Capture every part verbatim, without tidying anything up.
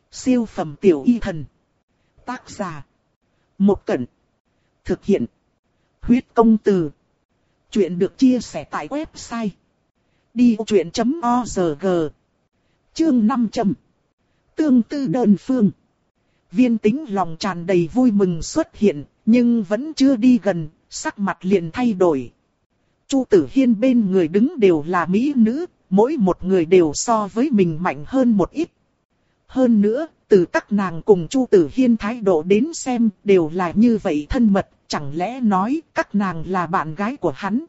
Siêu phẩm tiểu y thần. Tác giả. Một Cẩn. Thực hiện. Huyết công từ. Chuyện được chia sẻ tại website đi vô chuyện chấm org. Chương năm trăm. Tương tư đơn phương. Viên Tĩnh lòng tràn đầy vui mừng xuất hiện, nhưng vẫn chưa đi gần, sắc mặt liền thay đổi. Chu Tử Hiên bên người đứng đều là mỹ nữ, mỗi một người đều so với mình mạnh hơn một ít. Hơn nữa, từ các nàng cùng Chu Tử Hiên thái độ đến xem đều là như vậy thân mật, chẳng lẽ nói các nàng là bạn gái của hắn?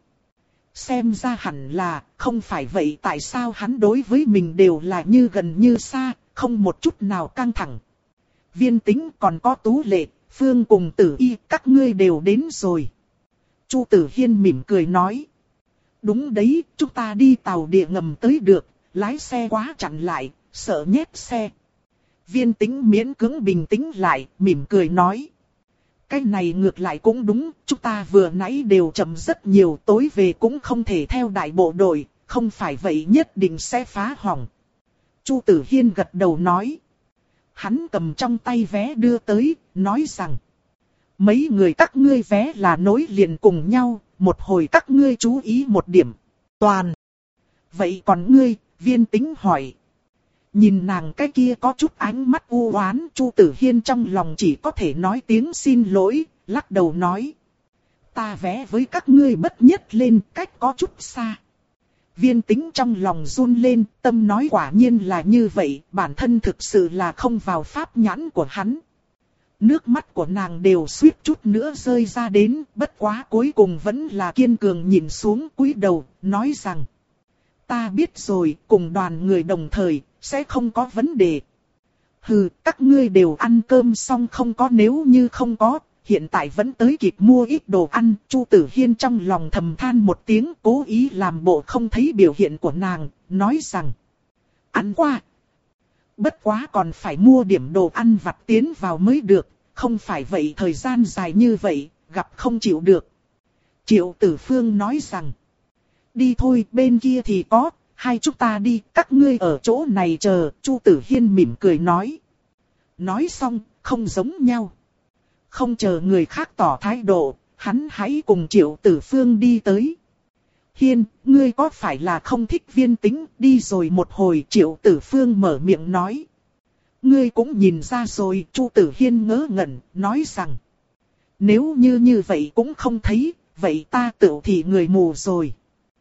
Xem ra hẳn là, không phải vậy tại sao hắn đối với mình đều là như gần như xa, không một chút nào căng thẳng. Viên Tĩnh còn có Tú Lệ, Phương cùng Tử Y, các ngươi đều đến rồi. Chu Tử Hiên mỉm cười nói. Đúng đấy, chúng ta đi tàu địa ngầm tới được, lái xe quá chặn lại, sợ nhét xe. Viên Tĩnh miễn cưỡng bình tĩnh lại, mỉm cười nói. Cái này ngược lại cũng đúng, chúng ta vừa nãy đều chậm rất nhiều, tối về cũng không thể theo đại bộ đội, không phải vậy nhất định sẽ phá hỏng. Chu Tử Hiên gật đầu nói. Hắn cầm trong tay vé đưa tới, nói rằng. Mấy người các ngươi vé là nối liền cùng nhau, một hồi các ngươi chú ý một điểm. Toàn. Vậy còn ngươi, Viên Tĩnh hỏi. Nhìn nàng cái kia có chút ánh mắt u oán, Chu Tử Hiên trong lòng chỉ có thể nói tiếng xin lỗi, lắc đầu nói. Ta vé với các ngươi bất nhất lên, cách có chút xa. Viên Tĩnh trong lòng run lên, tâm nói quả nhiên là như vậy, bản thân thực sự là không vào pháp nhãn của hắn. Nước mắt của nàng đều suýt chút nữa rơi ra đến, bất quá cuối cùng vẫn là kiên cường nhìn xuống cúi đầu, nói rằng. Ta biết rồi, cùng đoàn người đồng thời, sẽ không có vấn đề. Hừ, các ngươi đều ăn cơm xong không có, nếu như không có, hiện tại vẫn tới kịp mua ít đồ ăn. Chu Tử Hiên trong lòng thầm than một tiếng, cố ý làm bộ không thấy biểu hiện của nàng, nói rằng. Ăn qua. Bất quá còn phải mua điểm đồ ăn vặt tiến vào mới được, không phải vậy thời gian dài như vậy, gặp không chịu được. Triệu Tử Phương nói rằng. Đi thôi, bên kia thì có. Hai chúng ta đi, các ngươi ở chỗ này chờ, Chu Tử Hiên mỉm cười nói. Nói xong, không giống nhau. Không chờ người khác tỏ thái độ, hắn hãy cùng Triệu Tử Phương đi tới. Hiên, ngươi có phải là không thích Viên Tĩnh, đi rồi một hồi Triệu Tử Phương mở miệng nói. Ngươi cũng nhìn ra rồi, Chu Tử Hiên ngớ ngẩn, nói rằng. Nếu như như vậy cũng không thấy, vậy ta tự thì người mù rồi.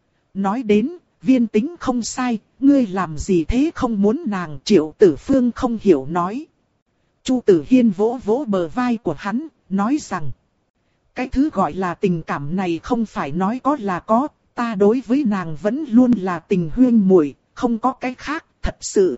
Nói đến, Viên Tĩnh không sai, ngươi làm gì thế không muốn nàng, Triệu Tử Phương không hiểu nói. Chu Tử Hiên vỗ vỗ bờ vai của hắn, nói rằng. Cái thứ gọi là tình cảm này không phải nói có là có, ta đối với nàng vẫn luôn là tình huyên muội, không có cái khác, thật sự.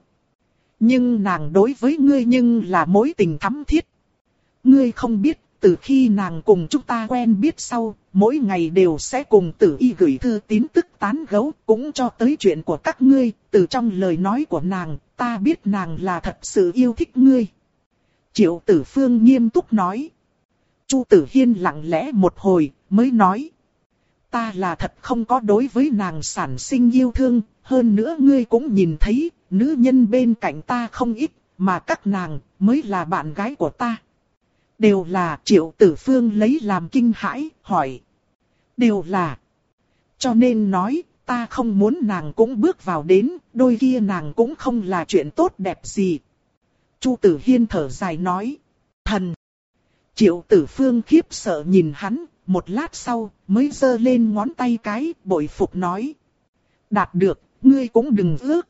Nhưng nàng đối với ngươi nhưng là mối tình thắm thiết. Ngươi không biết, từ khi nàng cùng chúng ta quen biết sau, mỗi ngày đều sẽ cùng Tử Y gửi thư tín tức tán gẫu, cũng cho tới chuyện của các ngươi, từ trong lời nói của nàng, ta biết nàng là thật sự yêu thích ngươi. Triệu Tử Phương nghiêm túc nói. Chu Tử Hiên lặng lẽ một hồi, mới nói. Ta là thật không có đối với nàng sản sinh yêu thương, hơn nữa ngươi cũng nhìn thấy, nữ nhân bên cạnh ta không ít, mà các nàng mới là bạn gái của ta. Đều là, Triệu Tử Phương lấy làm kinh hãi, hỏi. Đều là. Cho nên nói, ta không muốn nàng cũng bước vào đến, đôi kia nàng cũng không là chuyện tốt đẹp gì. Chu Tử Hiên thở dài nói. Thần. Triệu Tử Phương khiếp sợ nhìn hắn, một lát sau, mới giơ lên ngón tay cái, bội phục nói. Đạt được, ngươi cũng đừng ước.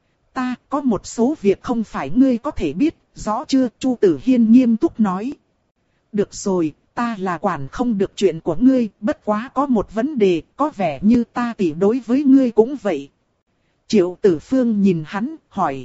Ta có một số việc không phải ngươi có thể biết, rõ chưa? Chu Tử Hiên nghiêm túc nói. Được rồi, ta là quản không được chuyện của ngươi, bất quá có một vấn đề, có vẻ như ta tỷ đối với ngươi cũng vậy. Triệu Tử Phương nhìn hắn, hỏi.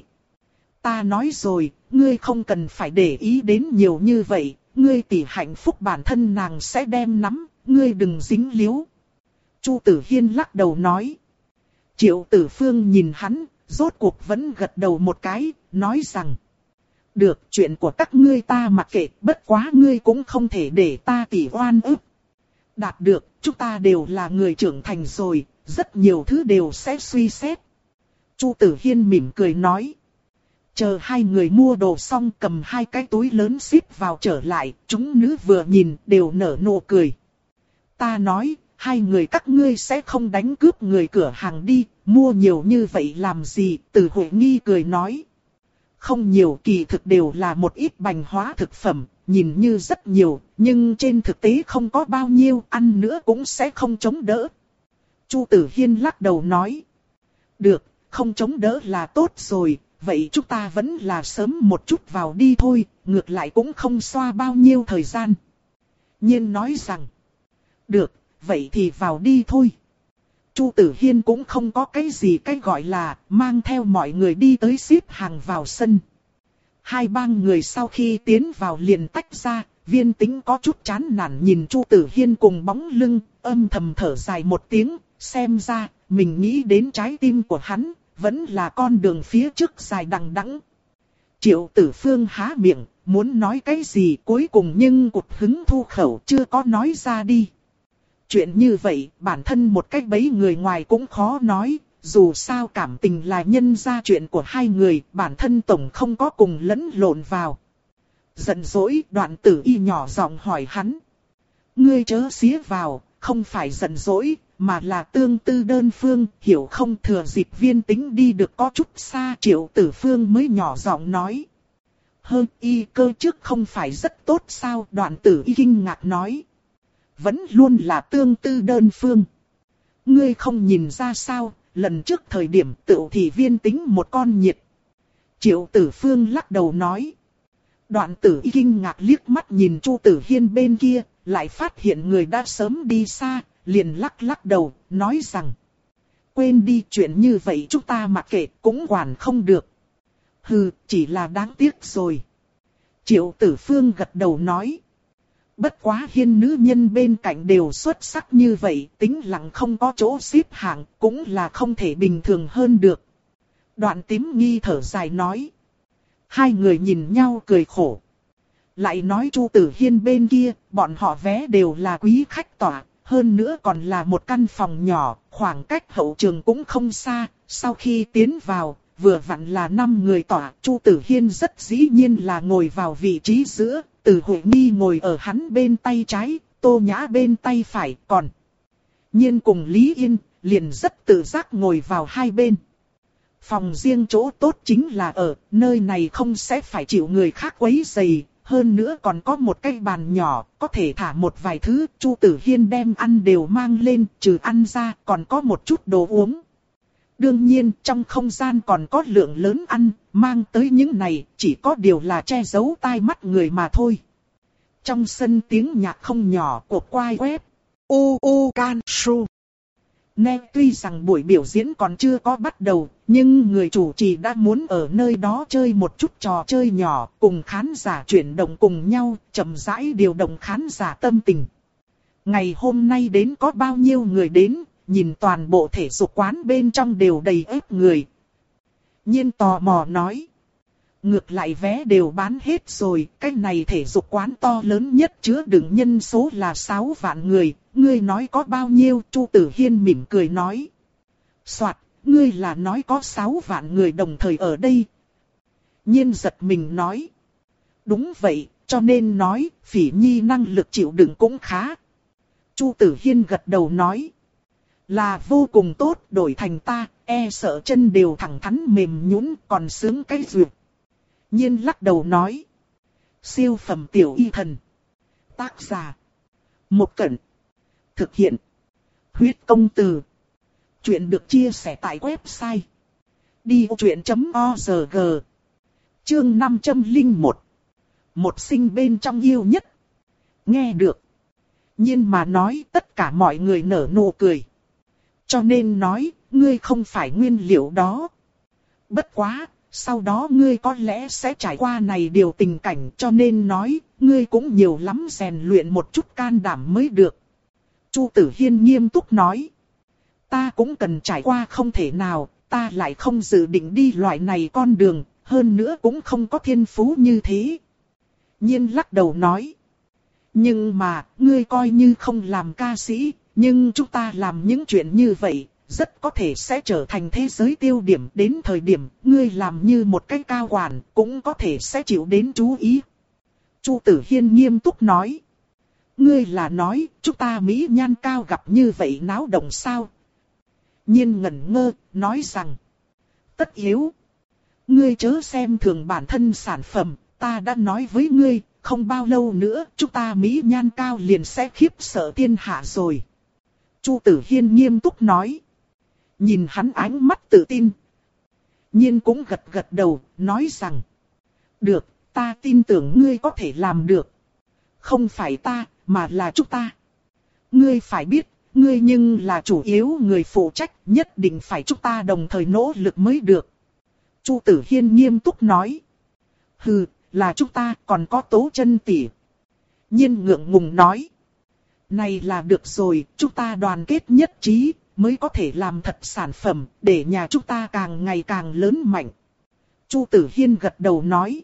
Ta nói rồi, ngươi không cần phải để ý đến nhiều như vậy, ngươi tỷ hạnh phúc bản thân nàng sẽ đem nắm, ngươi đừng dính líu. Chu Tử Hiên lắc đầu nói. Triệu Tử Phương nhìn hắn, rốt cuộc vẫn gật đầu một cái, nói rằng. Được, chuyện của các ngươi ta mặc kệ, bất quá ngươi cũng không thể để ta tỉ oan ức. Đạt được, chúng ta đều là người trưởng thành rồi, rất nhiều thứ đều sẽ suy xét. Chu Tử Hiên mỉm cười nói. Chờ hai người mua đồ xong cầm hai cái túi lớn ship vào trở lại, chúng nữ vừa nhìn đều nở nụ cười. Ta nói, hai người các ngươi sẽ không đánh cướp người cửa hàng đi, mua nhiều như vậy làm gì? Từ Huệ Nghi cười nói. Không nhiều, kỳ thực đều là một ít bành hóa thực phẩm, nhìn như rất nhiều, nhưng trên thực tế không có bao nhiêu, ăn nữa cũng sẽ không chống đỡ. Chu Tử Hiên lắc đầu nói. Được, không chống đỡ là tốt rồi, vậy chúng ta vẫn là sớm một chút vào đi thôi, ngược lại cũng không xoa bao nhiêu thời gian. Nhiên nói rằng. Được, vậy thì vào đi thôi. Chu Tử Hiên cũng không có cái gì cái gọi là mang theo mọi người đi tới xếp hàng vào sân. Hai bang người sau khi tiến vào liền tách ra, Viên Tĩnh có chút chán nản nhìn Chu Tử Hiên cùng bóng lưng, âm thầm thở dài một tiếng, xem ra mình nghĩ đến trái tim của hắn, vẫn là con đường phía trước dài đằng đẵng. Triệu Tử Phương há miệng, muốn nói cái gì cuối cùng nhưng cụt hứng thu khẩu chưa có nói ra đi. Chuyện như vậy, bản thân một cách bấy người ngoài cũng khó nói, dù sao cảm tình là nhân ra chuyện của hai người, bản thân tổng không có cùng lẫn lộn vào. Giận dỗi, Đoạn Tử Y nhỏ giọng hỏi hắn. Ngươi chớ xía vào, không phải giận dỗi, mà là tương tư đơn phương, hiểu không? Thừa dịp Viên Tĩnh đi được có chút xa, Triệu Tử Phương mới nhỏ giọng nói. Hơn y cơ trước không phải rất tốt sao? Đoạn Tử Y kinh ngạc nói. Vẫn luôn là tương tư đơn phương. Ngươi không nhìn ra sao, lần trước thời điểm tựu thì Viên Tĩnh một con nhiệt. Triệu Tử Phương lắc đầu nói. Đoạn Tử Y kinh ngạc liếc mắt nhìn Chu Tử Hiên bên kia, lại phát hiện người đã sớm đi xa, liền lắc lắc đầu, nói rằng. Quên đi, chuyện như vậy chúng ta mặc kệ cũng quản không được. Hừ, chỉ là đáng tiếc rồi. Triệu Tử Phương gật đầu nói. Bất quá Hiên nữ nhân bên cạnh đều xuất sắc như vậy, tính lặng không có chỗ xếp hạng, cũng là không thể bình thường hơn được. Đoạn Tím Nghi thở dài nói. Hai người nhìn nhau cười khổ. Lại nói Chu Tử Hiên bên kia, bọn họ vé đều là quý khách tọa, hơn nữa còn là một căn phòng nhỏ, khoảng cách hậu trường cũng không xa. Sau khi tiến vào, vừa vặn là năm người tọa, Chu Tử Hiên rất dĩ nhiên là ngồi vào vị trí giữa. Từ Huệ Nghi ngồi ở hắn bên tay trái, Tô Nhã bên tay phải, còn Nhiên cùng Lý Yên liền rất tự giác ngồi vào hai bên. Phòng riêng chỗ tốt chính là ở nơi này không sẽ phải chịu người khác quấy rầy, hơn nữa còn có một cái bàn nhỏ, có thể thả một vài thứ. Chu Tử Hiên đem ăn đều mang lên, trừ ăn ra còn có một chút đồ uống. Đương nhiên trong không gian còn có lượng lớn ăn, mang tới những này chỉ có điều là che giấu tai mắt người mà thôi. Trong sân tiếng nhạc không nhỏ của quai web. U U Can Su. Nè, tuy rằng buổi biểu diễn còn chưa có bắt đầu, nhưng người chủ trì đã muốn ở nơi đó chơi một chút trò chơi nhỏ, cùng khán giả chuyển động cùng nhau, chậm rãi điều động khán giả tâm tình. Ngày hôm nay đến có bao nhiêu người đến, nhìn toàn bộ thể dục quán bên trong đều đầy ếp người. Nhiên tò mò nói. Ngược lại vé đều bán hết rồi, cái này thể dục quán to lớn nhất chứa đựng nhân số là sáu vạn người, ngươi nói có bao nhiêu? Chu Tử Hiên mỉm cười nói. Soạt, ngươi là nói có sáu vạn người đồng thời ở đây. Nhiên giật mình nói. Đúng vậy, cho nên nói, Phỉ Nhi năng lực chịu đựng cũng khá. Chu Tử Hiên gật đầu nói. Là vô cùng tốt, đổi thành ta, e sợ chân đều thẳng thắn mềm nhũn, còn sướng cái duyệt. Nhiên lắc đầu nói. Siêu phẩm tiểu y thần. Tác giả. Một Cẩn. Thực hiện. Huyết công từ. Chuyện được chia sẻ tại website. đi ô chuyện chấm org. Chương năm trăm lẻ một. Một sinh bên trong yêu nhất. Nghe được. Nhiên mà nói tất cả mọi người nở nụ cười. Cho nên nói, ngươi không phải nguyên liệu đó. Bất quá, sau đó ngươi có lẽ sẽ trải qua này điều tình cảnh, cho nên nói, ngươi cũng nhiều lắm rèn luyện một chút can đảm mới được. Chu Tử Hiên nghiêm túc nói. Ta cũng cần trải qua không thể nào, ta lại không dự định đi loại này con đường, hơn nữa cũng không có thiên phú như thế. Nhiên lắc đầu nói. Nhưng mà, ngươi coi như không làm ca sĩ, nhưng chúng ta làm những chuyện như vậy, rất có thể sẽ trở thành thế giới tiêu điểm. Đến thời điểm ngươi làm như một cái cao quản, cũng có thể sẽ chịu đến chú ý. Chu Tử Hiên nghiêm túc nói. Ngươi là nói, chúng ta Mỹ Nhan cao gặp như vậy náo động sao? Nhiên ngẩn ngơ, nói rằng. Tất yếu. Ngươi chớ xem thường bản thân sản phẩm, ta đã nói với ngươi, không bao lâu nữa, chúng ta Mỹ Nhan cao liền sẽ khiếp sợ thiên hạ rồi. Chu Tử Hiên nghiêm túc nói. Nhìn hắn ánh mắt tự tin. Nhiên cũng gật gật đầu, nói rằng. Được, ta tin tưởng ngươi có thể làm được. Không phải ta, mà là chúng ta. Ngươi phải biết, ngươi nhưng là chủ yếu người phụ trách, nhất định phải chúng ta đồng thời nỗ lực mới được. Chu Tử Hiên nghiêm túc nói. Hừ, là chúng ta, còn có Tố Chân tỷ. Nhiên ngượng ngùng nói. Này là được rồi, chúng ta đoàn kết nhất trí, mới có thể làm thật sản phẩm, để nhà chúng ta càng ngày càng lớn mạnh. Chu Tử Hiên gật đầu nói.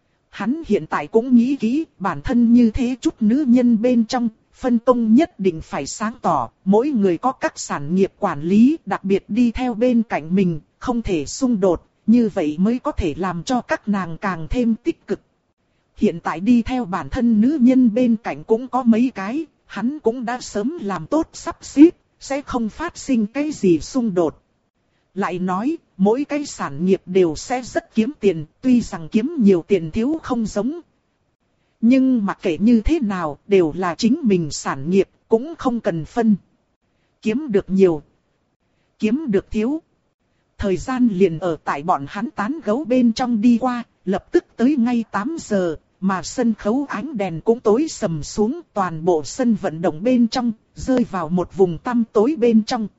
Hắn hiện tại cũng nghĩ kỹ, bản thân như thế chút nữ nhân bên trong, phân công nhất định phải sáng tỏ, mỗi người có các sản nghiệp quản lý, đặc biệt đi theo bên cạnh mình, không thể xung đột, như vậy mới có thể làm cho các nàng càng thêm tích cực. Hiện tại đi theo bản thân nữ nhân bên cạnh cũng có mấy cái, hắn cũng đã sớm làm tốt sắp xếp, sẽ không phát sinh cái gì xung đột. Lại nói, mỗi cái sản nghiệp đều sẽ rất kiếm tiền, tuy rằng kiếm nhiều tiền thiếu không giống. Nhưng mặc kệ như thế nào, đều là chính mình sản nghiệp, cũng không cần phân. Kiếm được nhiều, kiếm được thiếu. Thời gian liền ở tại bọn hắn tán gẫu bên trong đi qua, lập tức tới ngay tám giờ, mà sân khấu ánh đèn cũng tối sầm xuống, toàn bộ sân vận động bên trong, rơi vào một vùng tăm tối bên trong.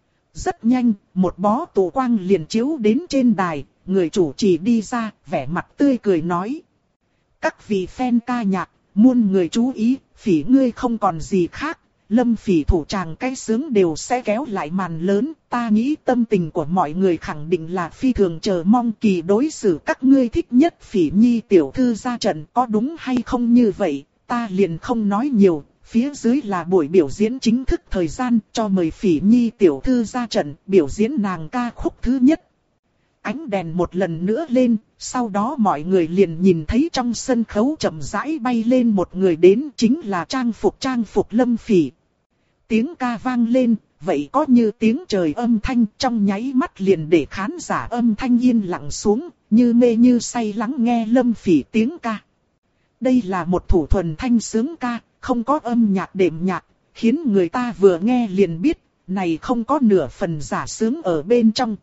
Rất nhanh, một bó tụ quang liền chiếu đến trên đài, người chủ trì đi ra, vẻ mặt tươi cười nói. Các vị fan ca nhạc, muôn người chú ý, Phỉ ngươi không còn gì khác, Lâm Phỉ thủ tràng cái sướng đều sẽ kéo lại màn lớn, ta nghĩ tâm tình của mọi người khẳng định là phi thường chờ mong kỳ đối xử các ngươi thích nhất Phỉ Nhi tiểu thư ra trận, có đúng hay không như vậy, ta liền không nói nhiều. Phía dưới là buổi biểu diễn chính thức thời gian, cho mời Phỉ Nhi tiểu thư ra trận, biểu diễn nàng ca khúc thứ nhất. Ánh đèn một lần nữa lên, sau đó mọi người liền nhìn thấy trong sân khấu chậm rãi bay lên một người đến, chính là trang phục trang phục Lâm Phỉ. Tiếng ca vang lên, vậy có như tiếng trời âm thanh, trong nháy mắt liền để khán giả âm thanh yên lặng xuống, như mê như say lắng nghe Lâm Phỉ tiếng ca. Đây là một thủ thuần thanh sướng ca, không có âm nhạc đệm nhạc, khiến người ta vừa nghe liền biết, này không có nửa phần giả sướng ở bên trong.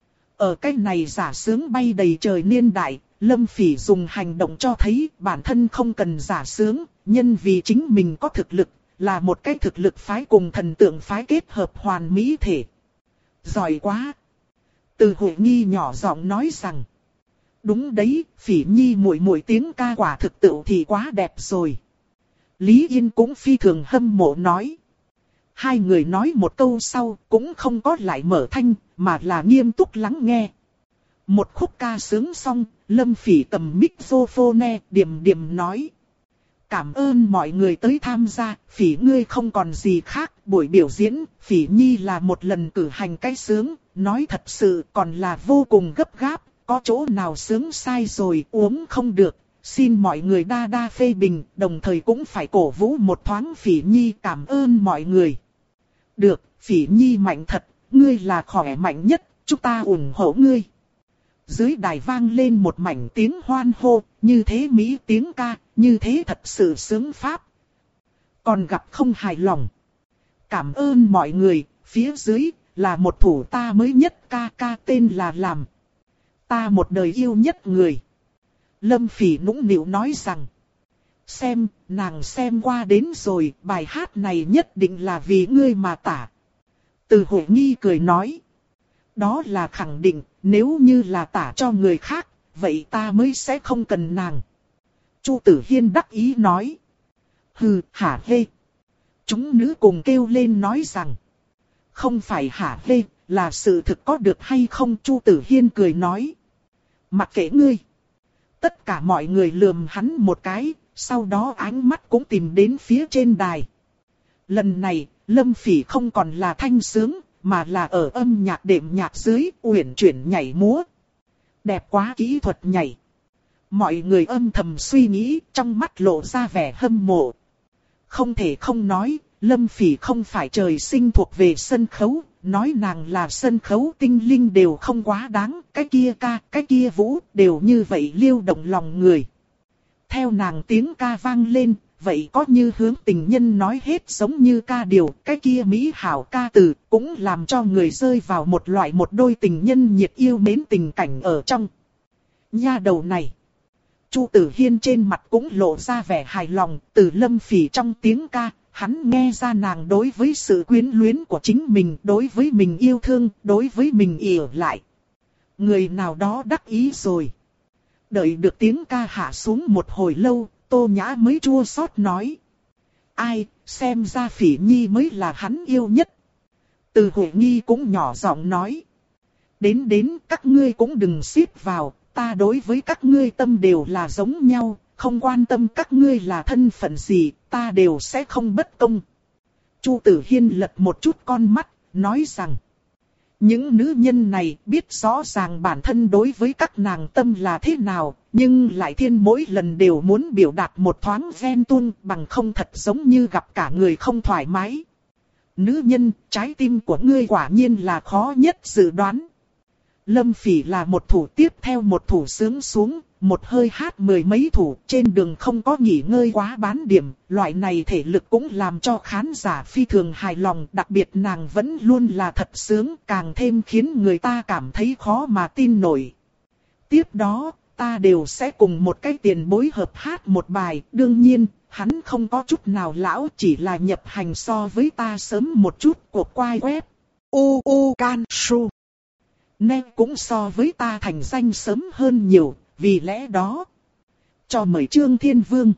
Ở cái này giả sướng bay đầy trời niên đại, Lâm Phỉ dùng hành động cho thấy bản thân không cần giả sướng, nhân vì chính mình có thực lực, là một cái thực lực phái cùng thần tượng phái kết hợp hoàn mỹ thể. Giỏi quá! Từ Hội Nghi nhỏ giọng nói rằng, đúng đấy, Phỉ Nhi muội muội tiếng ca quả thực tựu thì quá đẹp rồi. Lý Yên cũng phi thường hâm mộ nói. Hai người nói một câu sau cũng không có lại mở thanh, mà là nghiêm túc lắng nghe. Một khúc ca sướng xong, Lâm Phỉ cầm microphone điềm điềm nói. Cảm ơn mọi người tới tham gia, Phỉ ngươi không còn gì khác, buổi biểu diễn, Phỉ Nhi là một lần cử hành cái sướng, nói thật sự còn là vô cùng gấp gáp, có chỗ nào sướng sai rồi uống không được. Xin mọi người đa đa phê bình, đồng thời cũng phải cổ vũ một thoáng Phỉ Nhi, cảm ơn mọi người. Được, Phỉ Nhi mạnh thật, ngươi là khỏe mạnh nhất, chúng ta ủng hộ ngươi. Dưới đài vang lên một mảnh tiếng hoan hô, như thế Mỹ tiếng ca, như thế thật sự sướng pháp. Còn gặp không hài lòng. Cảm ơn mọi người, phía dưới là một thủ ta mới nhất ca ca tên là Làm. Ta một đời yêu nhất người. Lâm Phỉ nũng nịu nói rằng. Xem, nàng xem qua đến rồi, bài hát này nhất định là vì ngươi mà tả. Từ Hội Nghi cười nói. Đó là khẳng định, nếu như là tả cho người khác, vậy ta mới sẽ không cần nàng. Chu Tử Hiên đắc ý nói. Hừ, hả hê. Chúng nữ cùng kêu lên nói rằng. Không phải hả hê, là sự thực có được hay không, Chu Tử Hiên cười nói. Mặc kệ ngươi. Tất cả mọi người lườm hắn một cái, sau đó ánh mắt cũng tìm đến phía trên đài. Lần này, Lâm Phỉ không còn là thanh sướng, mà là ở âm nhạc đệm nhạc dưới uyển chuyển nhảy múa. Đẹp quá kỹ thuật nhảy. Mọi người âm thầm suy nghĩ, trong mắt lộ ra vẻ hâm mộ. Không thể không nói, Lâm Phỉ không phải trời sinh thuộc về sân khấu, nói nàng là sân khấu tinh linh đều không quá đáng, cái kia ca, cái kia vũ, đều như vậy liêu động lòng người. Theo nàng tiếng ca vang lên, vậy có như hướng tình nhân nói hết giống như ca điều, cái kia mỹ hảo ca từ, cũng làm cho người rơi vào một loại một đôi tình nhân nhiệt yêu mến tình cảnh ở trong. Nha đầu này. Chu Tử Hiên trên mặt cũng lộ ra vẻ hài lòng, từ Lâm Phỉ trong tiếng ca, hắn nghe ra nàng đối với sự quyến luyến của chính mình, đối với mình yêu thương, đối với mình ỉa lại. Người nào đó đắc ý rồi. Đợi được tiếng ca hạ xuống một hồi lâu, Tô Nhã mới chua xót nói. Ai, xem ra Phỉ Nhi mới là hắn yêu nhất. Từ Huệ Nhi cũng nhỏ giọng nói. Đến đến các ngươi cũng đừng xít vào, ta đối với các ngươi tâm đều là giống nhau, không quan tâm các ngươi là thân phận gì, ta đều sẽ không bất công. Chu Tử Hiên lật một chút con mắt, nói rằng. Những nữ nhân này biết rõ ràng bản thân đối với các nàng tâm là thế nào, nhưng lại thiên mỗi lần đều muốn biểu đạt một thoáng ghen tuông bằng không thật giống như gặp cả người không thoải mái. Nữ nhân, trái tim của ngươi quả nhiên là khó nhất dự đoán. Lâm Phỉ là một thủ tiếp theo một thủ sướng xuống, một hơi hát mười mấy thủ, trên đường không có nghỉ ngơi quá bán điểm, loại này thể lực cũng làm cho khán giả phi thường hài lòng, đặc biệt nàng vẫn luôn là thật sướng, càng thêm khiến người ta cảm thấy khó mà tin nổi. Tiếp đó, ta đều sẽ cùng một cái tiền bối hợp hát một bài, đương nhiên, hắn không có chút nào lão, chỉ là nhập hành so với ta sớm một chút của quai web. U U Can Su. Nên cũng so với ta thành danh sớm hơn nhiều, vì lẽ đó. Cho mời Trương Thiên Vương.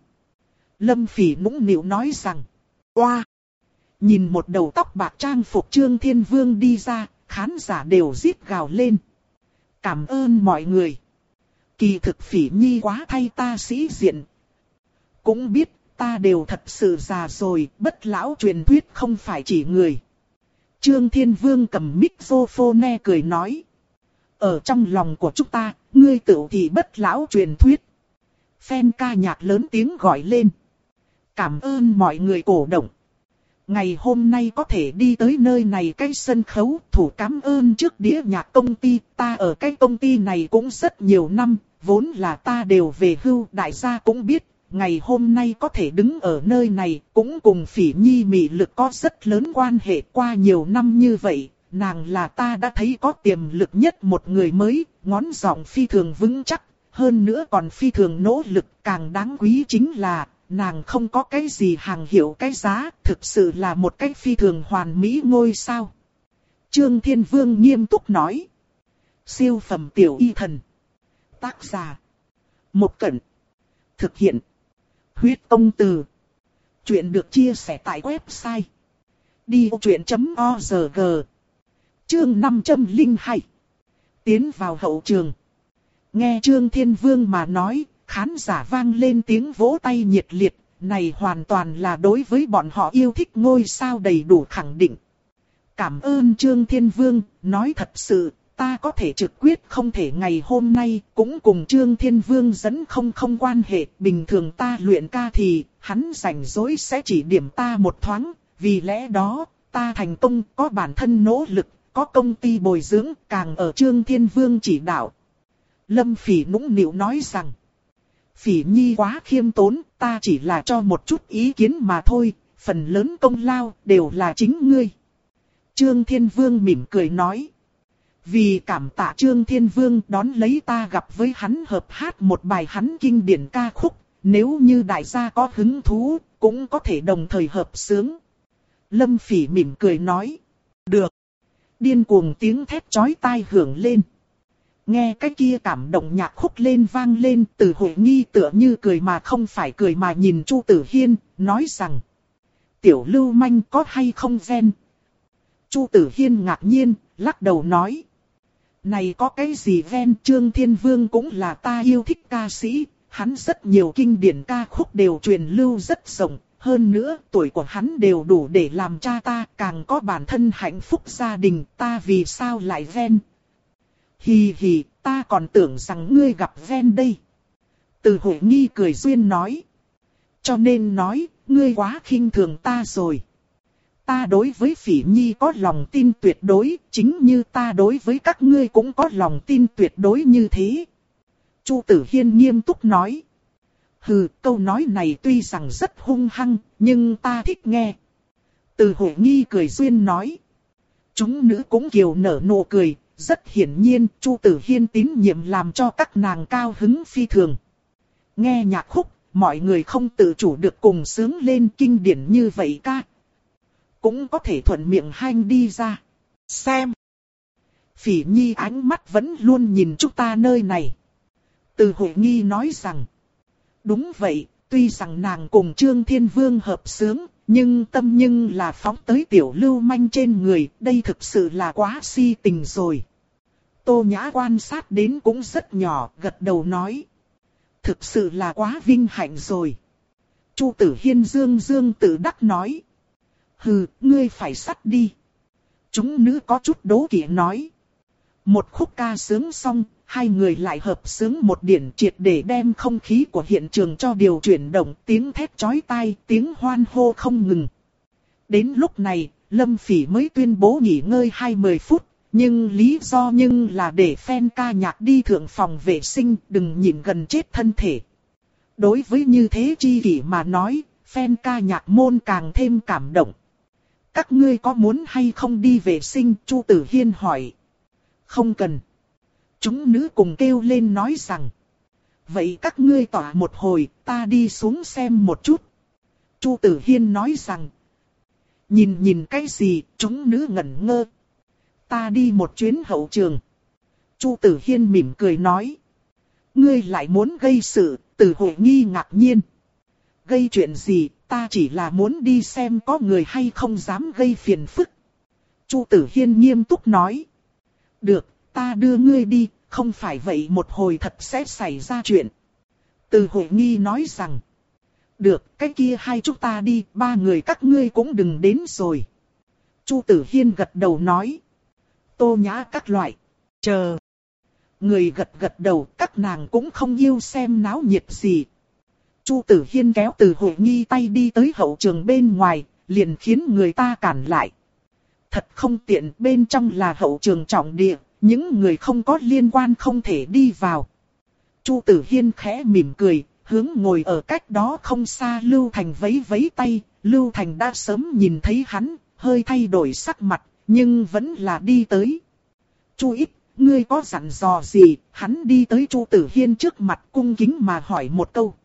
Lâm Phỉ nũng nịu nói rằng. Oa! Wow. Nhìn một đầu tóc bạc trang phục Trương Thiên Vương đi ra, khán giả đều rít gào lên. Cảm ơn mọi người. Kỳ thực Phỉ Nhi quá thay ta sĩ diện. Cũng biết, ta đều thật sự già rồi, bất lão truyền thuyết không phải chỉ người. Trương Thiên Vương cầm microphone cười nói. Ở trong lòng của chúng ta, ngươi tự thì bất lão truyền thuyết. Fan ca nhạc lớn tiếng gọi lên. Cảm ơn mọi người cổ động. Ngày hôm nay có thể đi tới nơi này cái sân khấu, thủ cảm ơn trước đĩa nhạc công ty. Ta ở cái công ty này cũng rất nhiều năm, vốn là ta đều về hưu, đại gia cũng biết. Ngày hôm nay có thể đứng ở nơi này, cũng cùng Phỉ Nhi mị lực có rất lớn quan hệ. Qua nhiều năm như vậy, nàng là ta đã thấy có tiềm lực nhất một người mới, ngón giọng phi thường vững chắc, hơn nữa còn phi thường nỗ lực. Càng đáng quý chính là, nàng không có cái gì hàng hiệu cái giá, thực sự là một cái phi thường hoàn mỹ ngôi sao. Trương Thiên Vương nghiêm túc nói. Siêu phẩm tiểu y thần. Tác giả. Một Cẩn. Thực hiện. Huyết Công Từ. Chuyện được chia sẻ tại website đi ô truyện chấm org. Chương năm trăm lẻ hai. Tiến vào hậu trường. Nghe Trương Thiên Vương mà nói, khán giả vang lên tiếng vỗ tay nhiệt liệt, này hoàn toàn là đối với bọn họ yêu thích ngôi sao đầy đủ khẳng định. Cảm ơn Trương Thiên Vương, nói thật sự, ta có thể trực quyết không thể ngày hôm nay, cũng cùng Trương Thiên Vương dẫn không không quan hệ, bình thường ta luyện ca thì, hắn rảnh rỗi sẽ chỉ điểm ta một thoáng, vì lẽ đó, ta thành công có bản thân nỗ lực, có công ty bồi dưỡng, càng ở Trương Thiên Vương chỉ đạo. Lâm Phỉ nũng nịu nói rằng, Phỉ Nhi quá khiêm tốn, ta chỉ là cho một chút ý kiến mà thôi, phần lớn công lao đều là chính ngươi. Trương Thiên Vương mỉm cười nói. Vì cảm tạ Trương Thiên Vương đón lấy ta gặp với hắn hợp hát một bài hắn kinh điển ca khúc, nếu như đại gia có hứng thú, cũng có thể đồng thời hợp xướng. Lâm Phỉ mỉm cười nói. Được. Điên cuồng tiếng thét chói tai hưởng lên. Nghe cái kia cảm động nhạc khúc lên vang lên, Từ Hội Nghi tựa như cười mà không phải cười mà nhìn Chu Tử Hiên, nói rằng. Tiểu lưu manh có hay không gen? Chu Tử Hiên ngạc nhiên, lắc đầu nói. Này có cái gì gen? Trương Thiên Vương cũng là ta yêu thích ca sĩ, hắn rất nhiều kinh điển ca khúc đều truyền lưu rất rộng, hơn nữa tuổi của hắn đều đủ để làm cha ta, càng có bản thân hạnh phúc gia đình, ta vì sao lại ven. Hì hì, ta còn tưởng rằng ngươi gặp ven đây. Từ Huệ Nghi cười duyên nói. Cho nên nói, ngươi quá khinh thường ta rồi. Ta đối với Phỉ Nhi có lòng tin tuyệt đối, chính như ta đối với các ngươi cũng có lòng tin tuyệt đối như thế. Chu Tử Hiên nghiêm túc nói. Hừ, câu nói này tuy rằng rất hung hăng, nhưng ta thích nghe. Từ Huệ Nghi cười duyên nói. Chúng nữ cũng kiều nở nụ cười, rất hiển nhiên Chu Tử Hiên tín nhiệm làm cho các nàng cao hứng phi thường. Nghe nhạc khúc, mọi người không tự chủ được cùng sướng lên kinh điển như vậy ca. Cũng có thể thuận miệng hanh đi ra. Xem. Phỉ Nhi ánh mắt vẫn luôn nhìn chúng ta nơi này. Từ Huệ Nghi nói rằng. Đúng vậy, tuy rằng nàng cùng Trương Thiên Vương hợp xướng, nhưng tâm nhưng là phóng tới tiểu lưu manh trên người, đây thực sự là quá si tình rồi. Tô Nhã quan sát đến cũng rất nhỏ, gật đầu nói. Thực sự là quá vinh hạnh rồi. Chu Tử Hiên dương dương tự đắc nói. Hừ, ngươi phải sắt đi. Chúng nữ có chút đố kỵ nói. Một khúc ca sướng xong, hai người lại hợp sướng một điển triệt để đem không khí của hiện trường cho điều chuyển động, tiếng thét chói tai, tiếng hoan hô không ngừng. Đến lúc này, Lâm Phỉ mới tuyên bố nghỉ ngơi hai mươi phút, nhưng lý do nhưng là để fan ca nhạc đi thượng phòng vệ sinh, đừng nhìn gần chết thân thể. Đối với như thế chi kỷ mà nói, fan ca nhạc môn càng thêm cảm động. Các ngươi có muốn hay không đi vệ sinh? Chu Tử Hiên hỏi. Không cần. Chúng nữ cùng kêu lên nói rằng. Vậy các ngươi tỏa một hồi, ta đi xuống xem một chút. Chu Tử Hiên nói rằng. Nhìn nhìn cái gì, chúng nữ ngẩn ngơ. Ta đi một chuyến hậu trường. Chu Tử Hiên mỉm cười nói. Ngươi lại muốn gây sự? Từ Huệ Nghi ngạc nhiên. Gây chuyện gì, ta chỉ là muốn đi xem có người hay không dám gây phiền phức. Chu Tử Hiên nghiêm túc nói. Được, ta đưa ngươi đi, không phải vậy một hồi thật sẽ xảy ra chuyện. Từ Huệ Nghi nói rằng. Được, cái kia hai chúng ta đi, ba người các ngươi cũng đừng đến rồi. Chu Tử Hiên gật đầu nói. Tô Nhã các loại. Chờ. Người gật gật đầu, các nàng cũng không yêu xem náo nhiệt gì. Chu Tử Hiên kéo Từ Huệ Nghi tay đi tới hậu trường bên ngoài, liền khiến người ta cản lại. Thật không tiện, bên trong là hậu trường trọng địa, những người không có liên quan không thể đi vào. Chu Tử Hiên khẽ mỉm cười, hướng ngồi ở cách đó không xa Lưu Thành vẫy vẫy tay. Lưu Thành đã sớm nhìn thấy hắn, hơi thay đổi sắc mặt, nhưng vẫn là đi tới. Chu Ít, ngươi có dặn dò gì? Hắn đi tới Chu Tử Hiên trước mặt cung kính mà hỏi một câu.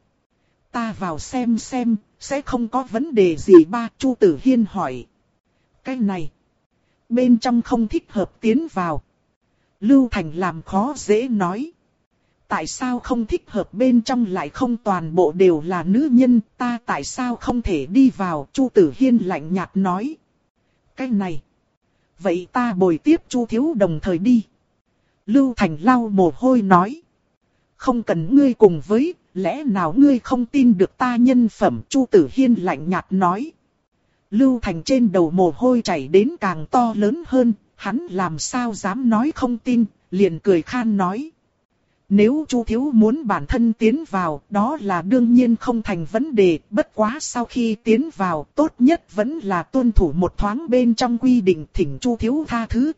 Ta vào xem xem, sẽ không có vấn đề gì ba? Chu Tử Hiên hỏi. Cái này, bên trong không thích hợp tiến vào. Lưu Thành làm khó dễ nói. Tại sao không thích hợp, bên trong lại không toàn bộ đều là nữ nhân, ta tại sao không thể đi vào? Chu Tử Hiên lạnh nhạt nói. Cái này, vậy ta bồi tiếp Chu thiếu đồng thời đi. Lưu Thành lau mồ hôi nói. Không cần ngươi cùng với, lẽ nào ngươi không tin được ta nhân phẩm? Chu Tử Hiên lạnh nhạt nói. Lưu Thành trên đầu mồ hôi chảy đến càng to lớn hơn, hắn làm sao dám nói không tin, liền cười khan nói. Nếu Chu thiếu muốn bản thân tiến vào, đó là đương nhiên không thành vấn đề, bất quá sau khi tiến vào, tốt nhất vẫn là tuân thủ một thoáng bên trong quy định, thỉnh Chu thiếu tha thứ.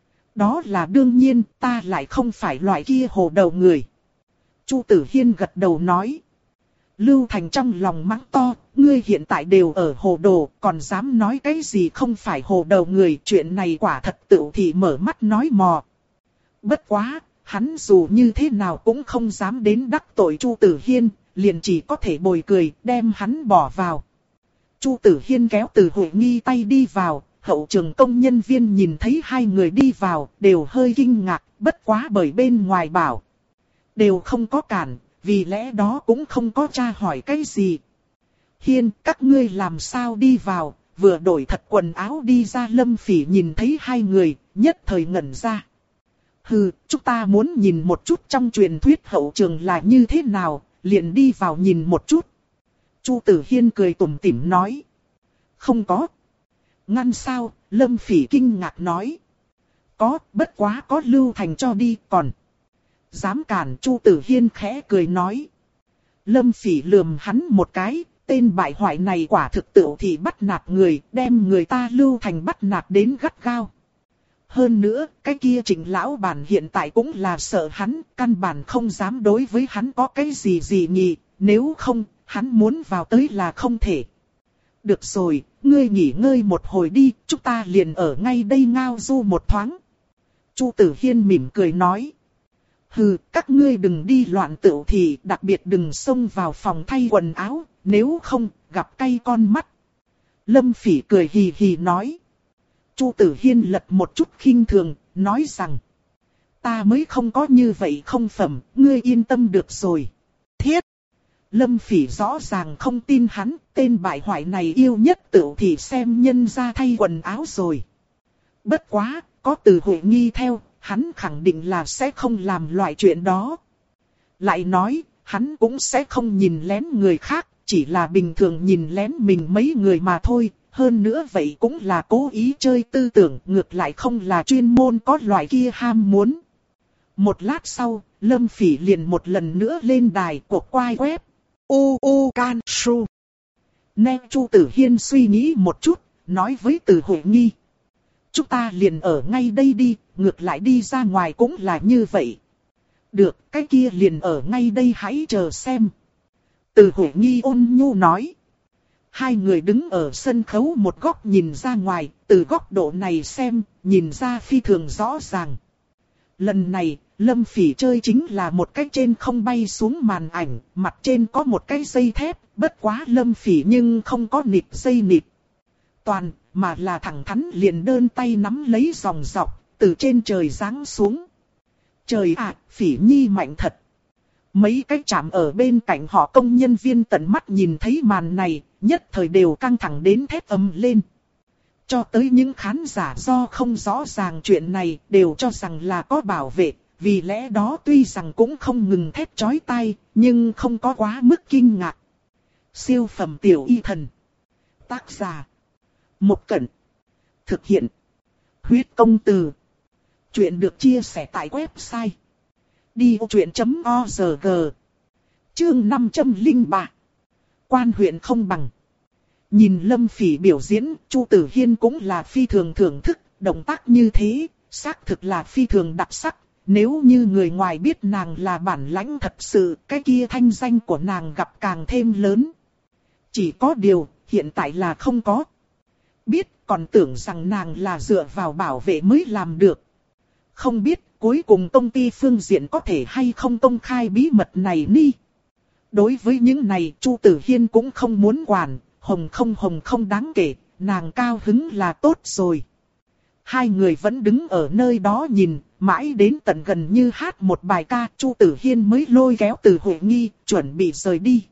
Đó là đương nhiên, ta lại không phải loại kia hồ đầu người. Chu Tử Hiên gật đầu nói. Lưu Thành trong lòng mắng to, ngươi hiện tại đều ở hồ đồ, còn dám nói cái gì không phải hồ đầu người, chuyện này quả thật tự thì mở mắt nói mò. Bất quá, hắn dù như thế nào cũng không dám đến đắc tội Chu Tử Hiên, liền chỉ có thể bồi cười, đem hắn bỏ vào. Chu Tử Hiên kéo Từ Huệ Nghi tay đi vào, hậu trường công nhân viên nhìn thấy hai người đi vào, đều hơi kinh ngạc, bất quá bởi bên ngoài bảo. Đều không có cản, vì lẽ đó cũng không có tra hỏi cái gì. Hiên, các ngươi làm sao đi vào? Vừa đổi thật quần áo đi ra. Lâm Phỉ nhìn thấy hai người, nhất thời ngẩn ra. Hừ, chúng ta muốn nhìn một chút trong truyền thuyết hậu trường là như thế nào, liền đi vào nhìn một chút. Chu Tử Hiên cười tủm tỉm nói. Không có. Ngăn sao? Lâm Phỉ kinh ngạc nói. Có, bất quá có Lưu Thành cho đi còn. Dám cản, Chu Tử Hiên khẽ cười nói. Lâm Phỉ lườm hắn một cái, tên bại hoại này quả thực tự thì bắt nạt người, đem người ta Lưu Thành bắt nạt đến gắt gao. Hơn nữa, cái kia Trịnh lão bản hiện tại cũng là sợ hắn, căn bản không dám đối với hắn có cái gì gì nhỉ, nếu không, hắn muốn vào tới là không thể. Được rồi, ngươi nghỉ ngơi một hồi đi, chúng ta liền ở ngay đây ngao du một thoáng. Chu Tử Hiên mỉm cười nói. Hừ, các ngươi đừng đi loạn tựu thì, đặc biệt đừng xông vào phòng thay quần áo, nếu không, gặp cay con mắt. Lâm Phỉ cười hì hì nói. Chu Tử Hiên lật một chút khinh thường, nói rằng. Ta mới không có như vậy không phẩm, ngươi yên tâm được rồi. Thiết! Lâm Phỉ rõ ràng không tin hắn, tên bại hoại này yêu nhất tựu thì xem nhân ra thay quần áo rồi. Bất quá, có Từ Huệ Nghi theo, hắn khẳng định là sẽ không làm loại chuyện đó. Lại nói, hắn cũng sẽ không nhìn lén người khác, chỉ là bình thường nhìn lén mình mấy người mà thôi. Hơn nữa vậy cũng là cố ý chơi tư tưởng, ngược lại không là chuyên môn có loại kia ham muốn. Một lát sau, Lâm Phỉ liền một lần nữa lên đài cuộc quay web. U U Can Su. Nè, Chu Tử Hiên suy nghĩ một chút, nói với Từ Huệ Nghi. Chúng ta liền ở ngay đây đi, ngược lại đi ra ngoài cũng là như vậy. Được, cái kia liền ở ngay đây hãy chờ xem. Từ Huệ Nghi ôn nhu nói. Hai người đứng ở sân khấu một góc nhìn ra ngoài, từ góc độ này xem, nhìn ra phi thường rõ ràng. Lần này, Lâm Phỉ chơi chính là một cái trên không bay xuống màn ảnh, mặt trên có một cái dây thép, bất quá Lâm Phỉ nhưng không có nịt dây nịt. Toàn, mà là thẳng thắn liền đơn tay nắm lấy dòng dọc, từ trên trời giáng xuống. Trời ạ, Phỉ Nhi mạnh thật. Mấy cái chạm ở bên cạnh họ công nhân viên tận mắt nhìn thấy màn này, nhất thời đều căng thẳng đến thét ầm lên. Cho tới những khán giả do không rõ ràng chuyện này đều cho rằng là có bảo vệ, vì lẽ đó tuy rằng cũng không ngừng thét chói tai, nhưng không có quá mức kinh ngạc. Siêu phẩm tiểu y thần. Tác giả. Một Cẩn. Thực hiện. Huyết công từ. Chuyện được chia sẻ tại website. đi vô chuyện chấm org. Chương năm trăm lẻ ba. Quan huyện không bằng. Nhìn Lâm Phỉ biểu diễn, Chu Tử Hiên cũng là phi thường thưởng thức, động tác như thế, xác thực là phi thường đặc sắc. Nếu như người ngoài biết nàng là bản lãnh thật sự, cái kia thanh danh của nàng gặp càng thêm lớn. Chỉ có điều, hiện tại là không có. Biết, còn tưởng rằng nàng là dựa vào bảo vệ mới làm được. Không biết, cuối cùng công ty phương diện có thể hay không công khai bí mật này ni. Đối với những này, Chu Tử Hiên cũng không muốn quản, hồng không hồng không đáng kể, nàng cao hứng là tốt rồi. Hai người vẫn đứng ở nơi đó nhìn, mãi đến tận gần như hát một bài ca, Chu Tử Hiên mới lôi kéo Từ Huệ Nghi, chuẩn bị rời đi.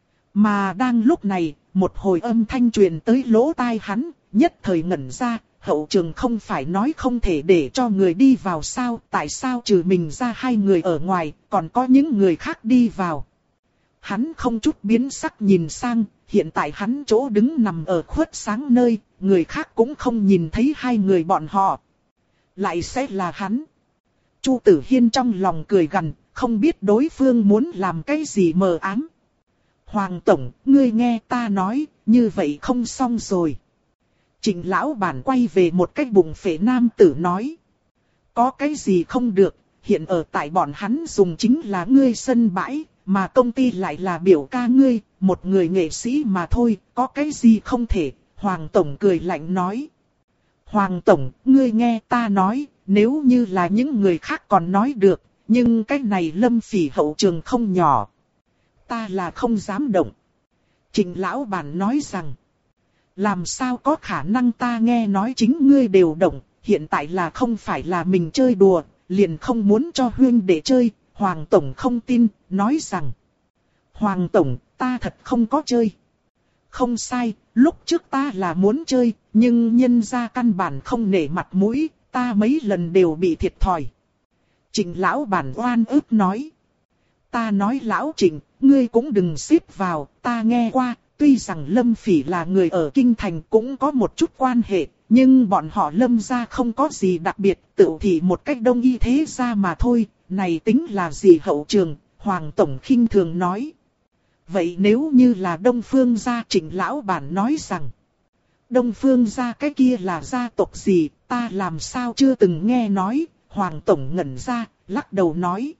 Mà đang lúc này, một hồi âm thanh truyền tới lỗ tai hắn, nhất thời ngẩn ra, hậu trường không phải nói không thể để cho người đi vào sao, tại sao trừ mình ra hai người ở ngoài, còn có những người khác đi vào. Hắn không chút biến sắc nhìn sang, hiện tại hắn chỗ đứng nằm ở khuất sáng nơi, người khác cũng không nhìn thấy hai người bọn họ. Lại sẽ là hắn. Chu Tử Hiên trong lòng cười gằn, không biết đối phương muốn làm cái gì mờ ám. Hoàng Tổng, ngươi nghe ta nói, như vậy không xong rồi. Trịnh lão bản quay về một cái bụng phệ nam tử nói. Có cái gì không được, hiện ở tại bọn hắn dùng chính là ngươi sân bãi, mà công ty lại là biểu ca ngươi, một người nghệ sĩ mà thôi, có cái gì không thể, Hoàng Tổng cười lạnh nói. Hoàng Tổng, ngươi nghe ta nói, nếu như là những người khác còn nói được, nhưng cái này Lâm Phỉ hậu trường không nhỏ. Ta là không dám động. Trịnh lão bản nói rằng, làm sao có khả năng, ta nghe nói chính ngươi đều động, hiện tại là không phải là mình chơi đùa, liền không muốn cho huyên để chơi. Hoàng Tổng không tin, nói rằng, Hoàng Tổng, ta thật không có chơi. Không sai, lúc trước ta là muốn chơi, nhưng nhân ra căn bản không nể mặt mũi, ta mấy lần đều bị thiệt thòi. Trịnh lão bản oan ức nói. Ta nói lão Trịnh, ngươi cũng đừng xếp vào, ta nghe qua, tuy rằng Lâm Phỉ là người ở Kinh Thành cũng có một chút quan hệ, nhưng bọn họ Lâm gia không có gì đặc biệt, tự thị một cách đông y thế gia mà thôi, này tính là gì hậu trường, Hoàng Tổng khinh thường nói. Vậy nếu như là Đông Phương gia, Trịnh lão bản nói rằng, Đông Phương gia cái kia là gia tộc gì, ta làm sao chưa từng nghe nói, Hoàng Tổng ngẩn ra, lắc đầu nói.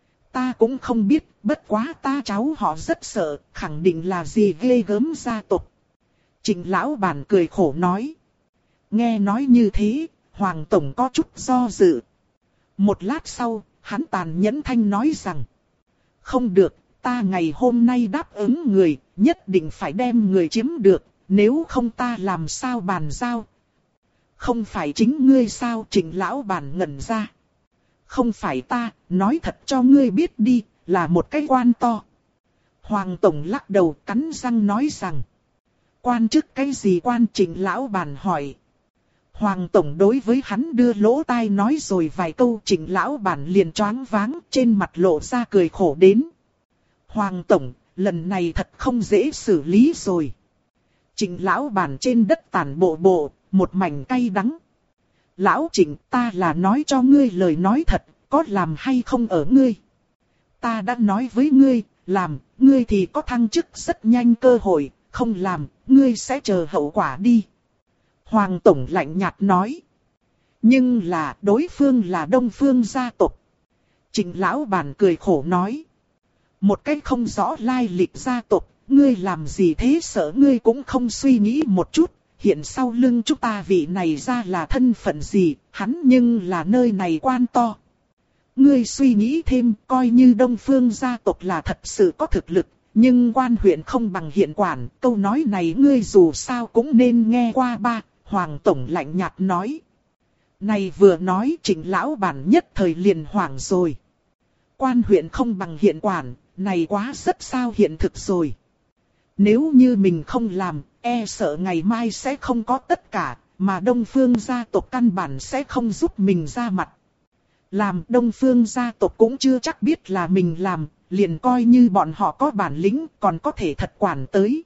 Ta cũng không biết, bất quá ta cháu họ rất sợ, khẳng định là gì ghê gớm gia tộc. Trịnh lão bản cười khổ nói. Nghe nói như thế, Hoàng Tổng có chút do dự. Một lát sau, hắn tàn nhẫn thanh nói rằng. Không được, ta ngày hôm nay đáp ứng người, nhất định phải đem người chiếm được, nếu không ta làm sao bàn giao. Không phải chính ngươi sao? Trịnh lão bản ngẩn ra. Không phải ta, nói thật cho ngươi biết đi, là một cái quan to. Hoàng Tổng lắc đầu cắn răng nói rằng. Quan chức cái gì quan? Trịnh lão bản hỏi. Hoàng Tổng đối với hắn đưa lỗ tai nói rồi vài câu, Trịnh lão bản liền choáng váng, trên mặt lộ ra cười khổ đến. Hoàng Tổng, lần này thật không dễ xử lý rồi. Trịnh lão bản trên đất tản bộ bộ, một mảnh cay đắng. Lão Trịnh, ta là nói cho ngươi lời nói thật, có làm hay không ở ngươi. Ta đã nói với ngươi, làm, ngươi thì có thăng chức rất nhanh cơ hội, không làm, ngươi sẽ chờ hậu quả đi. Hoàng Tổng lạnh nhạt nói. Nhưng là đối phương là Đông Phương gia tộc. Trịnh lão bản cười khổ nói. Một cách không rõ lai lịch gia tộc, ngươi làm gì thế, sợ ngươi cũng không suy nghĩ một chút. Hiện sau lưng chúng ta vị này ra là thân phận gì, hắn nhưng là nơi này quan to. Ngươi suy nghĩ thêm, coi như Đông Phương gia tộc là thật sự có thực lực, nhưng quan huyện không bằng hiện quản, câu nói này ngươi dù sao cũng nên nghe qua ba. Hoàng Tổng lạnh nhạt nói. Này vừa nói Trịnh lão bản nhất thời liền hoảng rồi. Quan huyện không bằng hiện quản, này quá rất sao hiện thực rồi. Nếu như mình không làm, e sợ ngày mai sẽ không có tất cả, mà Đông Phương gia tộc căn bản sẽ không giúp mình ra mặt. Làm Đông Phương gia tộc cũng chưa chắc biết là mình làm, liền coi như bọn họ có bản lĩnh còn có thể thật quản tới.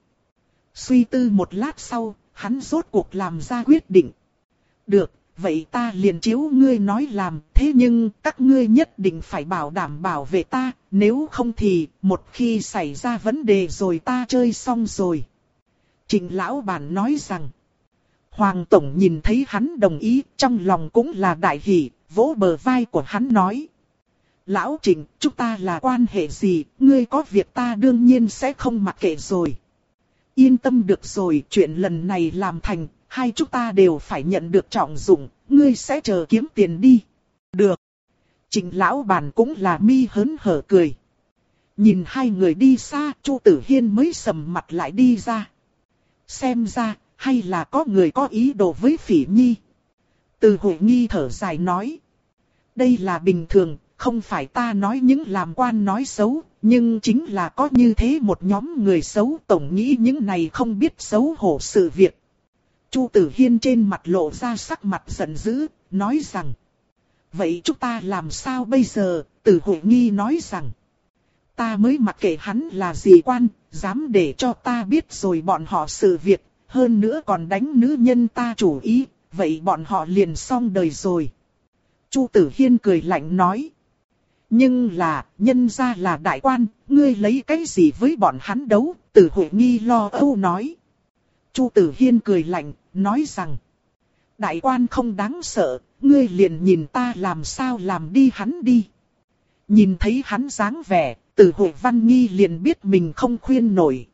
Suy tư một lát sau, hắn rốt cuộc làm ra quyết định. Được, vậy ta liền chiếu ngươi nói làm, thế nhưng các ngươi nhất định phải bảo đảm bảo vệ ta, nếu không thì một khi xảy ra vấn đề rồi ta chơi xong rồi. Trịnh lão bản nói rằng. Hoàng Tổng nhìn thấy hắn đồng ý, trong lòng cũng là đại hỉ, vỗ bờ vai của hắn nói. Lão Trịnh, chúng ta là quan hệ gì, ngươi có việc ta đương nhiên sẽ không mặc kệ rồi. Yên tâm được rồi, chuyện lần này làm thành, hai chúng ta đều phải nhận được trọng dụng, ngươi sẽ chờ kiếm tiền đi. Được. Trịnh lão bản cũng là mi hớn hở cười. Nhìn hai người đi xa, Chu Tử Hiên mới sầm mặt lại đi ra. Xem ra, hay là có người có ý đồ với Phỉ Nhi. Từ Hội Nghi thở dài nói. Đây là bình thường, không phải ta nói những làm quan nói xấu, nhưng chính là có như thế một nhóm người xấu, tổng nghĩ những này không biết xấu hổ sự việc. Chu Tử Hiên trên mặt lộ ra sắc mặt giận dữ, nói rằng. Vậy chúng ta làm sao bây giờ? Từ Hội Nghi nói rằng. Ta mới mặc kệ hắn là gì quan, dám để cho ta biết rồi bọn họ sự việc, hơn nữa còn đánh nữ nhân ta chủ ý, vậy bọn họ liền xong đời rồi. Chu Tử Hiên cười lạnh nói. Nhưng là, nhân ra là đại quan, ngươi lấy cái gì với bọn hắn đấu? Từ Hội Nghi lo âu nói. Chu Tử Hiên cười lạnh, nói rằng. Đại quan không đáng sợ, ngươi liền nhìn ta làm sao làm đi hắn đi. Nhìn thấy hắn dáng vẻ, Từ Hội Văn Nghi liền biết mình không khuyên nổi.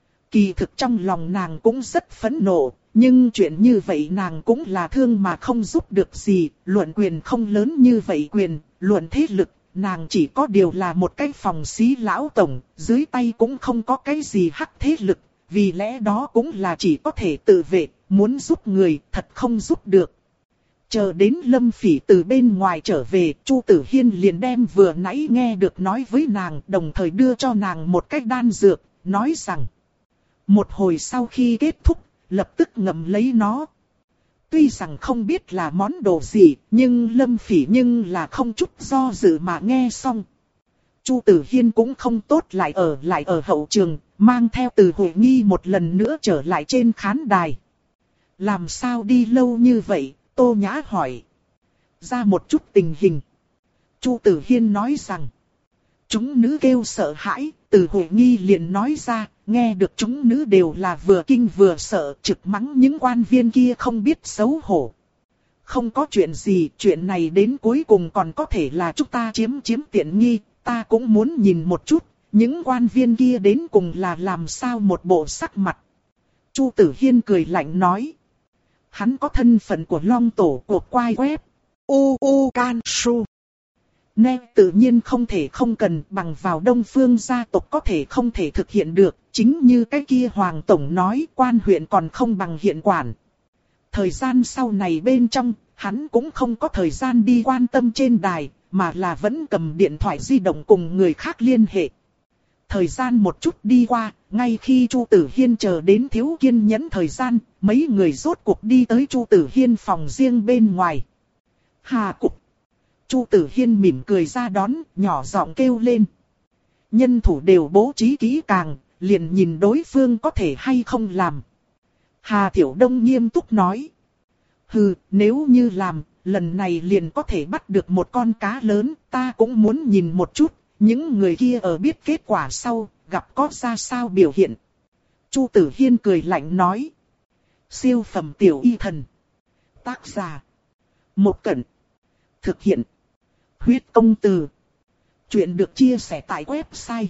Kỳ thực trong lòng nàng cũng rất phẫn nộ, nhưng chuyện như vậy nàng cũng là thương mà không giúp được gì, luận quyền không lớn như vậy quyền, luận thế lực, nàng chỉ có điều là một cái phòng xí lão tổng, dưới tay cũng không có cái gì hắc thế lực, vì lẽ đó cũng là chỉ có thể tự vệ, muốn giúp người thật không giúp được. Chờ đến Lâm Phỉ từ bên ngoài trở về, Chu Tử Hiên liền đem vừa nãy nghe được nói với nàng, đồng thời đưa cho nàng một cái đan dược, nói rằng. Một hồi sau khi kết thúc, lập tức ngậm lấy nó. Tuy rằng không biết là món đồ gì, nhưng Lâm Phỉ nhưng là không chút do dự mà nghe xong. Chu Tử Hiên cũng không tốt lại ở lại ở hậu trường, mang theo Từ Huệ Nghi một lần nữa trở lại trên khán đài. Làm sao đi lâu như vậy? Tô Nhã hỏi. Ra một chút tình hình. Chu Tử Hiên nói rằng. Chúng nữ kêu sợ hãi, Từ Huệ Nghi liền nói ra, nghe được chúng nữ đều là vừa kinh vừa sợ, trực mắng những quan viên kia không biết xấu hổ. Không có chuyện gì, chuyện này đến cuối cùng còn có thể là chúng ta chiếm chiếm tiện nghi, ta cũng muốn nhìn một chút, những quan viên kia đến cùng là làm sao một bộ sắc mặt. Chu Tử Hiên cười lạnh nói. Hắn có thân phận của Long Tổ của quai web. U U Can Su. Nè tự nhiên không thể không cần bằng vào Đông Phương gia tộc có thể không thể thực hiện được. Chính như cái kia Hoàng Tổng nói quan huyện còn không bằng hiện quản. Thời gian sau này bên trong, hắn cũng không có thời gian đi quan tâm trên đài, mà là vẫn cầm điện thoại di động cùng người khác liên hệ. Thời gian một chút đi qua, ngay khi Chu Tử Hiên chờ đến thiếu kiên nhẫn thời gian, mấy người rốt cuộc đi tới Chu Tử Hiên phòng riêng bên ngoài. Hà cục. Chu Tử Hiên mỉm cười ra đón, nhỏ giọng kêu lên. Nhân thủ đều bố trí kỹ càng, liền nhìn đối phương có thể hay không làm. Hà Tiểu Đông nghiêm túc nói. Hừ, nếu như làm, lần này liền có thể bắt được một con cá lớn, ta cũng muốn nhìn một chút, những người kia ở biết kết quả sau, gặp có ra sao biểu hiện. Chu Tử Hiên cười lạnh nói. Siêu phẩm tiểu y thần. Tác giả. Một Cẩn. Thực hiện. Huyết công từ. Chuyện được chia sẻ tại website.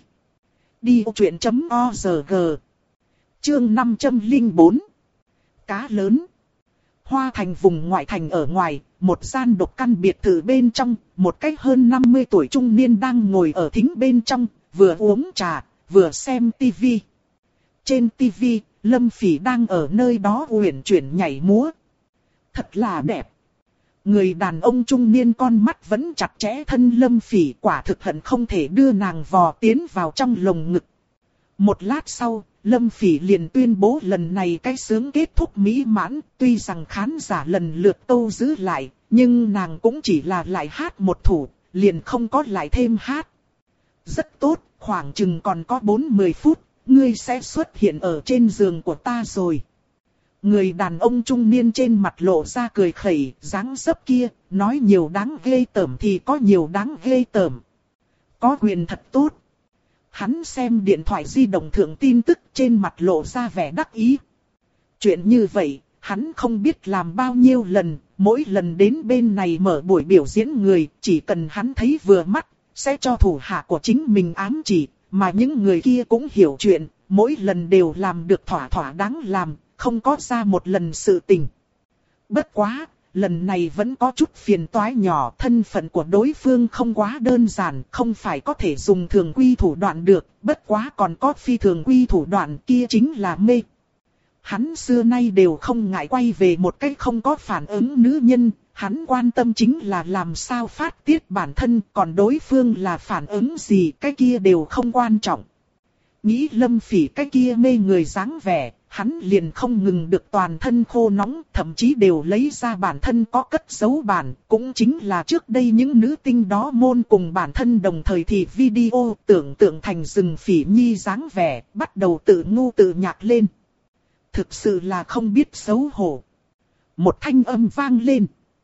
đi ô chuyện chấm org. Chương năm trăm lẻ bốn. Cá lớn. Hoa Thành vùng ngoại thành ở ngoài, một gian độc căn biệt thự bên trong, một cách hơn năm mươi tuổi trung niên đang ngồi ở thính bên trong, vừa uống trà, vừa xem tivi. Trên tivi, Lâm Phỉ đang ở nơi đó uyển chuyển nhảy múa. Thật là đẹp. Người đàn ông trung niên con mắt vẫn chặt chẽ thân Lâm Phỉ, quả thực hận không thể đưa nàng vò tiến vào trong lồng ngực. Một lát sau, Lâm Phỉ liền tuyên bố lần này cái sướng kết thúc mỹ mãn, tuy rằng khán giả lần lượt tâu giữ lại, nhưng nàng cũng chỉ là lại hát một thủ, liền không có lại thêm hát. Rất tốt, khoảng chừng còn có bốn mươi phút, ngươi sẽ xuất hiện ở trên giường của ta rồi. Người đàn ông trung niên trên mặt lộ ra cười khẩy, dáng dấp kia, nói nhiều đáng ghê tởm thì có nhiều đáng ghê tởm. Có quyền thật tốt. Hắn xem điện thoại di động thượng tin tức trên mặt lộ ra vẻ đắc ý. Chuyện như vậy, hắn không biết làm bao nhiêu lần, mỗi lần đến bên này mở buổi biểu diễn người, chỉ cần hắn thấy vừa mắt, sẽ cho thủ hạ của chính mình ám chỉ, mà những người kia cũng hiểu chuyện, mỗi lần đều làm được thỏa thỏa đáng làm, không có ra một lần sự tình. Bất quá, lần này vẫn có chút phiền toái nhỏ, thân phận của đối phương không quá đơn giản, không phải có thể dùng thường quy thủ đoạn được, bất quá còn có phi thường quy thủ đoạn, kia chính là mê. Hắn xưa nay đều không ngại quay về một cách không có phản ứng nữ nhân, hắn quan tâm chính là làm sao phát tiết bản thân, còn đối phương là phản ứng gì, cái kia đều không quan trọng. Nghĩ Lâm Phỉ cái kia mê người dáng vẻ, hắn liền không ngừng được toàn thân khô nóng, thậm chí đều lấy ra bản thân có cất giấu bản, cũng chính là trước đây những nữ tinh đó môn cùng bản thân đồng thời thì video tưởng tượng thành rừng Phỉ Nhi dáng vẻ, bắt đầu tự ngu tự nhạc lên. Thực sự là không biết xấu hổ. Một thanh âm vang lên.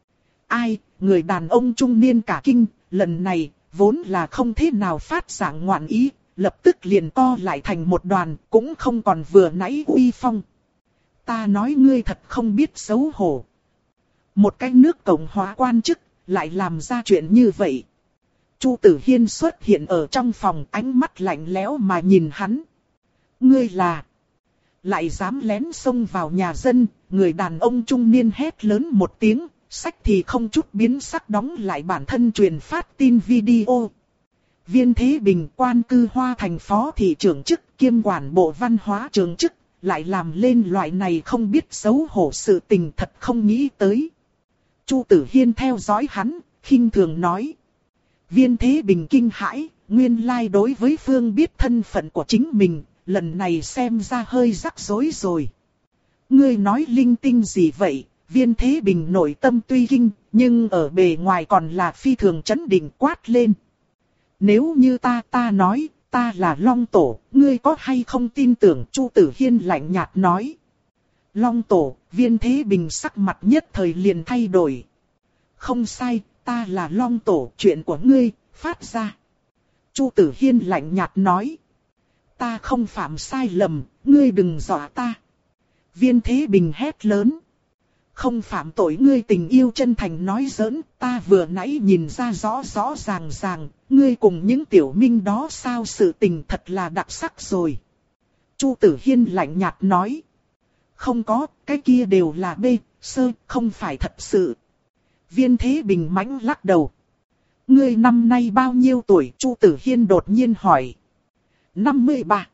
Ai, người đàn ông trung niên cả kinh, lần này, vốn là không thế nào phát dạng ngoạn ý. Lập tức liền co lại thành một đoàn, cũng không còn vừa nãy uy phong. Ta nói ngươi thật không biết xấu hổ. Một cái nước Cộng hòa quan chức, lại làm ra chuyện như vậy. Chu Tử Hiên xuất hiện ở trong phòng, ánh mắt lạnh lẽo mà nhìn hắn. Ngươi là... Lại dám lén xông vào nhà dân, người đàn ông trung niên hét lớn một tiếng, sách thì không chút biến sắc đóng lại bản thân truyền phát tin video. Viên Thế Bình quan cư Hoa Thành phó thị trưởng chức kiêm quản bộ văn hóa trường chức, lại làm lên loại này không biết xấu hổ sự tình thật không nghĩ tới. Chu Tử Hiên theo dõi hắn, khinh thường nói. Viên Thế Bình kinh hãi, nguyên lai đối với Phương biết thân phận của chính mình, lần này xem ra hơi rắc rối rồi. Ngươi nói linh tinh gì vậy? Viên Thế Bình nội tâm tuy kinh, nhưng ở bề ngoài còn là phi thường chấn định quát lên. Nếu như ta ta nói, ta là Long Tổ, ngươi có hay không tin tưởng? Chu Tử Hiên lạnh nhạt nói. Long Tổ, Viên Thế Bình sắc mặt nhất thời liền thay đổi. Không sai, ta là Long Tổ, chuyện của ngươi, phát ra. Chu Tử Hiên lạnh nhạt nói. Ta không phạm sai lầm, ngươi đừng dọa ta. Viên Thế Bình hét lớn. Không phạm tội, ngươi tình yêu chân thành nói giỡn, ta vừa nãy nhìn ra rõ rõ ràng ràng, ngươi cùng những tiểu minh đó sao, sự tình thật là đặc sắc rồi. Chu Tử Hiên lạnh nhạt nói. Không có, cái kia đều là bê, sơ, không phải thật sự. Viên Thế Bình mãnh lắc đầu. Ngươi năm nay bao nhiêu tuổi? Chu Tử Hiên đột nhiên hỏi. năm mươi ba.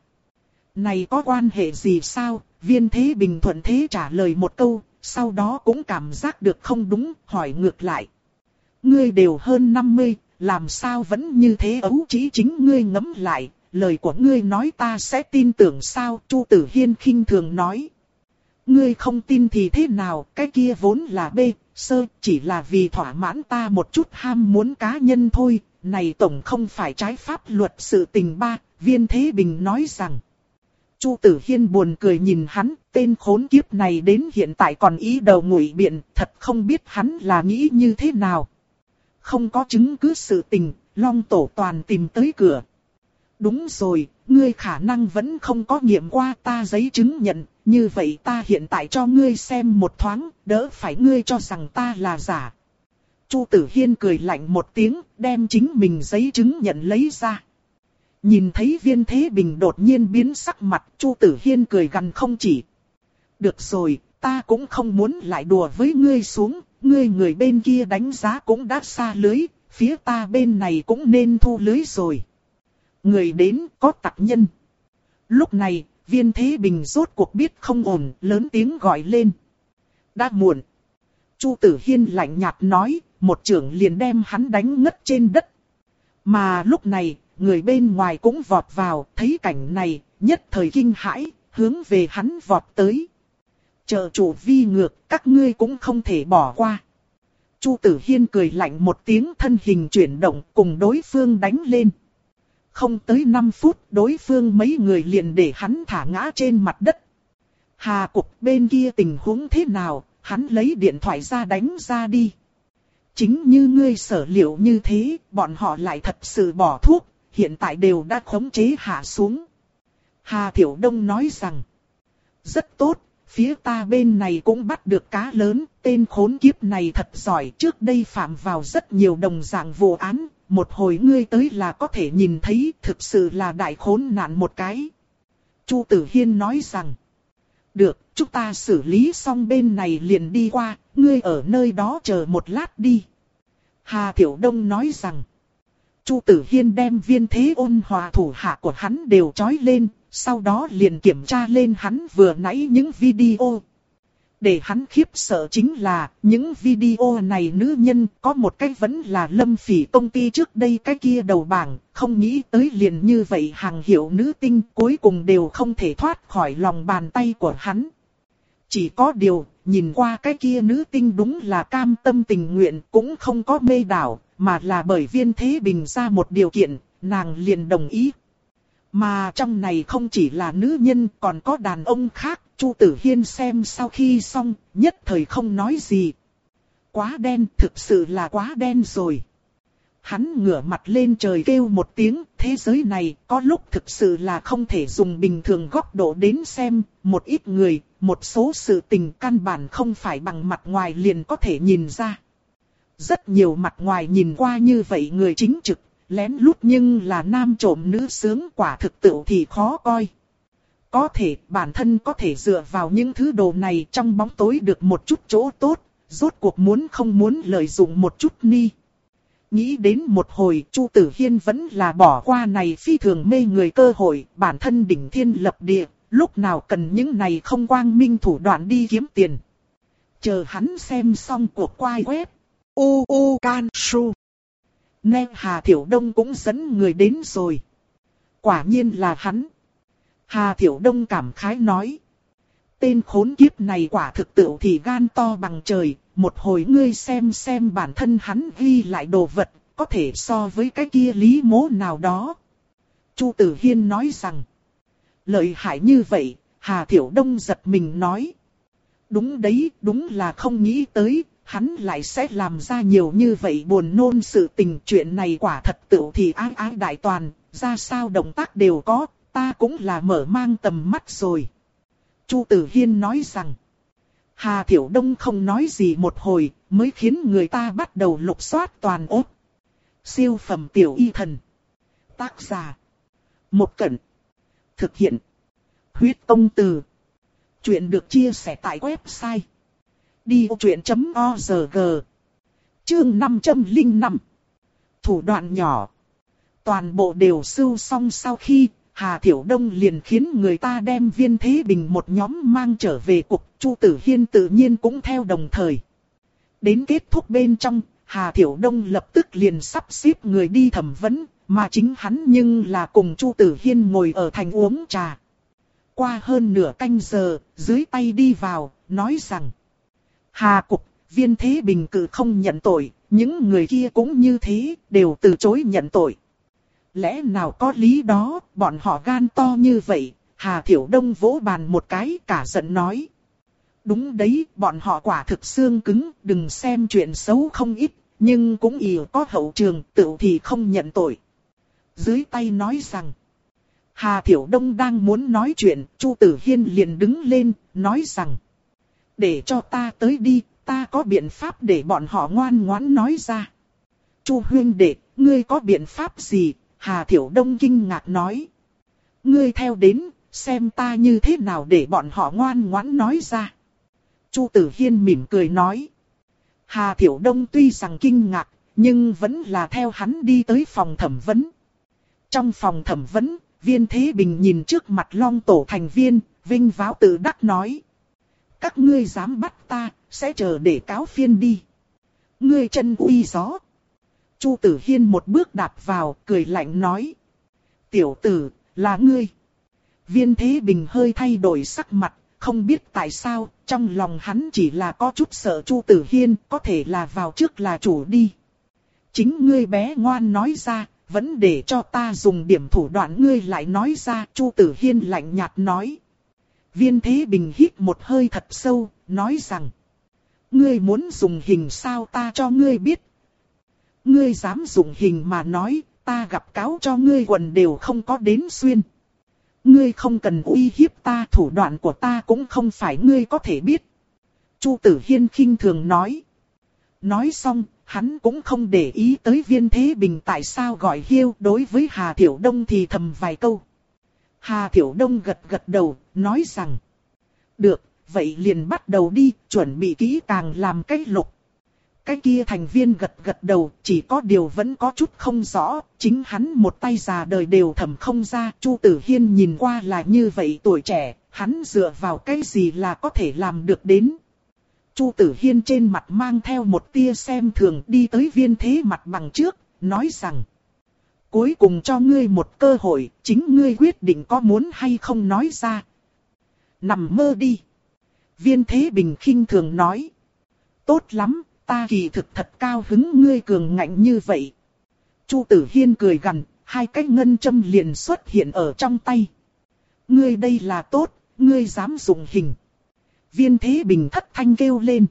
Này có quan hệ gì sao? Viên Thế Bình thuận thế trả lời một câu, sau đó cũng cảm giác được không đúng, hỏi ngược lại. Ngươi đều hơn năm mươi, làm sao vẫn như thế ấu trĩ? Chính ngươi ngẫm lại, lời của ngươi nói ta sẽ tin tưởng sao? Chu Tử Hiên khinh thường nói. Ngươi không tin thì thế nào, cái kia vốn là bê, sơ, chỉ là vì thỏa mãn ta một chút ham muốn cá nhân thôi, này tổng không phải trái pháp luật sự tình ba, Viên Thế Bình nói rằng. Chu Tử Hiên buồn cười nhìn hắn, tên khốn kiếp này đến hiện tại còn ý đầu ngụy biện, thật không biết hắn là nghĩ như thế nào. Không có chứng cứ sự tình, Long Tổ toàn tìm tới cửa. Đúng rồi, ngươi khả năng vẫn không có nghiệm qua ta giấy chứng nhận, như vậy ta hiện tại cho ngươi xem một thoáng, đỡ phải ngươi cho rằng ta là giả. Chu Tử Hiên cười lạnh một tiếng, đem chính mình giấy chứng nhận lấy ra. Nhìn thấy Viên Thế Bình đột nhiên biến sắc mặt, Chu Tử Hiên cười gằn không chỉ. Được rồi, ta cũng không muốn lại đùa với ngươi xuống, ngươi người bên kia đánh giá cũng đã xa lưới, phía ta bên này cũng nên thu lưới rồi. Người đến có tặc nhân. Lúc này, Viên Thế Bình rốt cuộc biết không ổn, lớn tiếng gọi lên. Đã muộn. Chu Tử Hiên lạnh nhạt nói, một chưởng liền đem hắn đánh ngất trên đất. Mà lúc này, người bên ngoài cũng vọt vào, thấy cảnh này, nhất thời kinh hãi, hướng về hắn vọt tới. Trợ chủ vi ngược, các ngươi cũng không thể bỏ qua. Chu Tử Hiên cười lạnh một tiếng, thân hình chuyển động, cùng đối phương đánh lên. Không tới năm phút, đối phương mấy người liền để hắn thả ngã trên mặt đất. Hà Cục bên kia tình huống thế nào, hắn lấy điện thoại ra đánh ra đi. Chính như ngươi sở liệu như thế, bọn họ lại thật sự bỏ thuốc, hiện tại đều đã khống chế hạ xuống. Hà Thiểu Đông nói rằng, rất tốt, phía ta bên này cũng bắt được cá lớn, tên khốn kiếp này thật giỏi, trước đây phạm vào rất nhiều đồng dạng vụ án, một hồi ngươi tới là có thể nhìn thấy, thực sự là đại khốn nạn một cái. Chu Tử Hiên nói rằng, được, chúng ta xử lý xong bên này liền đi qua, ngươi ở nơi đó chờ một lát đi. Hà Thiểu Đông nói rằng, Chu Tử Hiên đem Viên Thế Ôn Hòa thủ hạ của hắn đều trói lên, sau đó liền kiểm tra lên hắn vừa nãy những video. Để hắn khiếp sợ chính là, những video này nữ nhân có một cái vẫn là Lâm Phỉ công ty trước đây cái kia đầu bảng, không nghĩ tới liền như vậy hàng hiệu nữ tinh cuối cùng đều không thể thoát khỏi lòng bàn tay của hắn. Chỉ có điều, nhìn qua cái kia nữ tinh đúng là cam tâm tình nguyện, cũng không có mê đảo, mà là bởi Viên Thế Bình ra một điều kiện, nàng liền đồng ý. Mà trong này không chỉ là nữ nhân, còn có đàn ông khác. Chu Tử Hiên xem sau khi xong, nhất thời không nói gì. Quá đen, thực sự là quá đen rồi. Hắn ngửa mặt lên trời kêu một tiếng, thế giới này có lúc thực sự là không thể dùng bình thường góc độ đến xem, một ít người, một số sự tình căn bản không phải bằng mặt ngoài liền có thể nhìn ra. Rất nhiều mặt ngoài nhìn qua như vậy người chính trực, lén lút nhưng là nam trộm nữ sướng, quả thực tự thì khó coi. Có thể bản thân có thể dựa vào những thứ đồ này trong bóng tối được một chút chỗ tốt, rốt cuộc muốn không muốn lợi dụng một chút ni. Nghĩ đến một hồi, Chu Tử Hiên vẫn là bỏ qua này phi thường mê người cơ hội, bản thân đỉnh thiên lập địa, lúc nào cần những này không quang minh thủ đoạn đi kiếm tiền. Chờ hắn xem xong cuộc quay web, u u can su. Nghe Hà Thiểu Đông cũng dẫn người đến rồi. Quả nhiên là hắn. Hà Thiểu Đông cảm khái nói. Tên khốn kiếp này quả thực tự thì gan to bằng trời. Một hồi ngươi xem xem bản thân hắn ghi lại đồ vật, có thể so với cái kia Lý Mỗ nào đó. Chu Tử Hiên nói rằng, lợi hại như vậy, Hà Thiểu Đông giật mình nói. Đúng đấy, đúng là không nghĩ tới, hắn lại sẽ làm ra nhiều như vậy buồn nôn sự tình. Chuyện này quả thật tựu thì ái ái đại toàn, ra sao động tác đều có, ta cũng là mở mang tầm mắt rồi. Chu Tử Hiên nói rằng, Hà Thiểu Đông không nói gì một hồi, mới khiến người ta bắt đầu lục soát toàn ốt. Siêu phẩm tiểu y thần. Tác giả. Một Cẩn. Thực hiện. Huyết Công Từ. Chuyện được chia sẻ tại website đi ô truyện chấm org. Chương năm trăm lẻ năm. Thủ đoạn nhỏ. Toàn bộ đều sưu xong sau khi, Hà Thiểu Đông liền khiến người ta đem Viên Thế Bình một nhóm mang trở về cục. Chu Tử Hiên tự nhiên cũng theo đồng thời. Đến kết thúc bên trong, Hà Thiểu Đông lập tức liền sắp xếp người đi thẩm vấn, mà chính hắn nhưng là cùng Chu Tử Hiên ngồi ở thành uống trà. Qua hơn nửa canh giờ, dưới tay đi vào, nói rằng, Hà cục, Viên Thế Bình cự không nhận tội, những người kia cũng như thế, đều từ chối nhận tội. Lẽ nào có lý đó, bọn họ gan to như vậy? Hà Thiểu Đông vỗ bàn một cái, cả giận nói. Đúng đấy, bọn họ quả thực xương cứng, đừng xem chuyện xấu không ít, nhưng cũng ỷ có hậu trường, tự thì không nhận tội. Dưới tay nói rằng, Hà Thiểu Đông đang muốn nói chuyện, Chu Tử Hiên liền đứng lên, nói rằng, để cho ta tới đi, ta có biện pháp để bọn họ ngoan ngoãn nói ra. Chu huynh đệ, ngươi có biện pháp gì? Hà Thiểu Đông kinh ngạc nói. Ngươi theo đến, xem ta như thế nào để bọn họ ngoan ngoãn nói ra. Chu Tử Hiên mỉm cười nói. Hà Thiểu Đông tuy rằng kinh ngạc, nhưng vẫn là theo hắn đi tới phòng thẩm vấn. Trong phòng thẩm vấn, Viên Thế Bình nhìn trước mặt Long tổ thành viên, vinh váo tự đắc nói. Các ngươi dám bắt ta, sẽ chờ để cáo phiên đi. Ngươi chân uy gió. Chu Tử Hiên một bước đạp vào, cười lạnh nói. Tiểu tử, là ngươi. Viên Thế Bình hơi thay đổi sắc mặt, không biết tại sao, trong lòng hắn chỉ là có chút sợ Chu Tử Hiên, có thể là vào trước là chủ đi. Chính ngươi bé ngoan nói ra, vẫn để cho ta dùng điểm thủ đoạn ngươi lại nói ra, Chu Tử Hiên lạnh nhạt nói. Viên Thế Bình hít một hơi thật sâu, nói rằng. Ngươi muốn dùng hình sao ta cho ngươi biết. Ngươi dám dùng hình mà nói, ta gặp cáo cho ngươi quần đều không có đến xuyên. Ngươi không cần uy hiếp ta, thủ đoạn của ta cũng không phải ngươi có thể biết. Chu Tử Hiên khinh thường nói. Nói xong, hắn cũng không để ý tới Viên Thế Bình tại sao gọi hiêu, đối với Hà Thiểu Đông thì thầm vài câu. Hà Thiểu Đông gật gật đầu, nói rằng. Được, vậy liền bắt đầu đi, chuẩn bị kỹ càng làm cái lục. Cái kia thành viên gật gật đầu, chỉ có điều vẫn có chút không rõ, chính hắn một tay già đời đều thẩm không ra. Chu Tử Hiên nhìn qua là như vậy tuổi trẻ, hắn dựa vào cái gì là có thể làm được đến. Chu Tử Hiên trên mặt mang theo một tia xem thường, đi tới Viên Thế mặt bằng trước, nói rằng. Cuối cùng cho ngươi một cơ hội, chính ngươi quyết định có muốn hay không nói ra. Nằm mơ đi. Viên Thế Bình khinh thường nói. Tốt lắm, ta kỳ thực thật cao hứng ngươi cường ngạnh như vậy. Chu Tử Hiên cười gằn, hai cái ngân châm liền xuất hiện ở trong tay. Ngươi đây là tốt, ngươi dám dùng hình. Viên Thế Bình thất thanh kêu lên.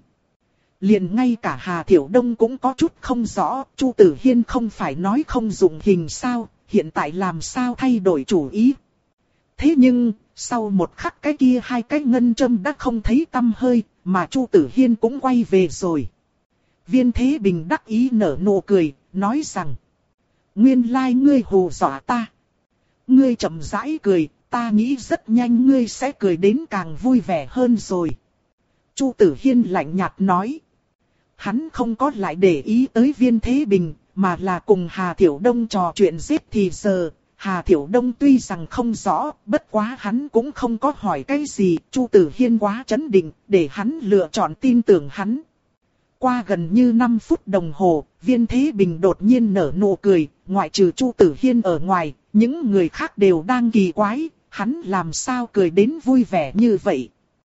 Liền ngay cả Hà Thiểu Đông cũng có chút không rõ, Chu Tử Hiên không phải nói không dùng hình sao, hiện tại làm sao thay đổi chủ ý. Thế nhưng, sau một khắc cái kia hai cái ngân châm đã không thấy tăm hơi, mà Chu Tử Hiên cũng quay về rồi. Viên Thế Bình đắc ý nở nụ cười, nói rằng. Nguyên lai ngươi hù dọa ta. Ngươi chậm rãi cười, ta nghĩ rất nhanh ngươi sẽ cười đến càng vui vẻ hơn rồi. Chu Tử Hiên lạnh nhạt nói. Hắn không có lại để ý tới Viên Thế Bình, mà là cùng Hà Thiểu Đông trò chuyện giết thì giờ. Hà Thiểu Đông tuy rằng không rõ, bất quá hắn cũng không có hỏi cái gì. Chu Tử Hiên quá chấn định, để hắn lựa chọn tin tưởng hắn. Qua gần như năm phút đồng hồ, Viên Thế Bình đột nhiên nở nụ cười, ngoại trừ Chu Tử Hiên ở ngoài, những người khác đều đang kỳ quái, hắn làm sao cười đến vui vẻ như vậy.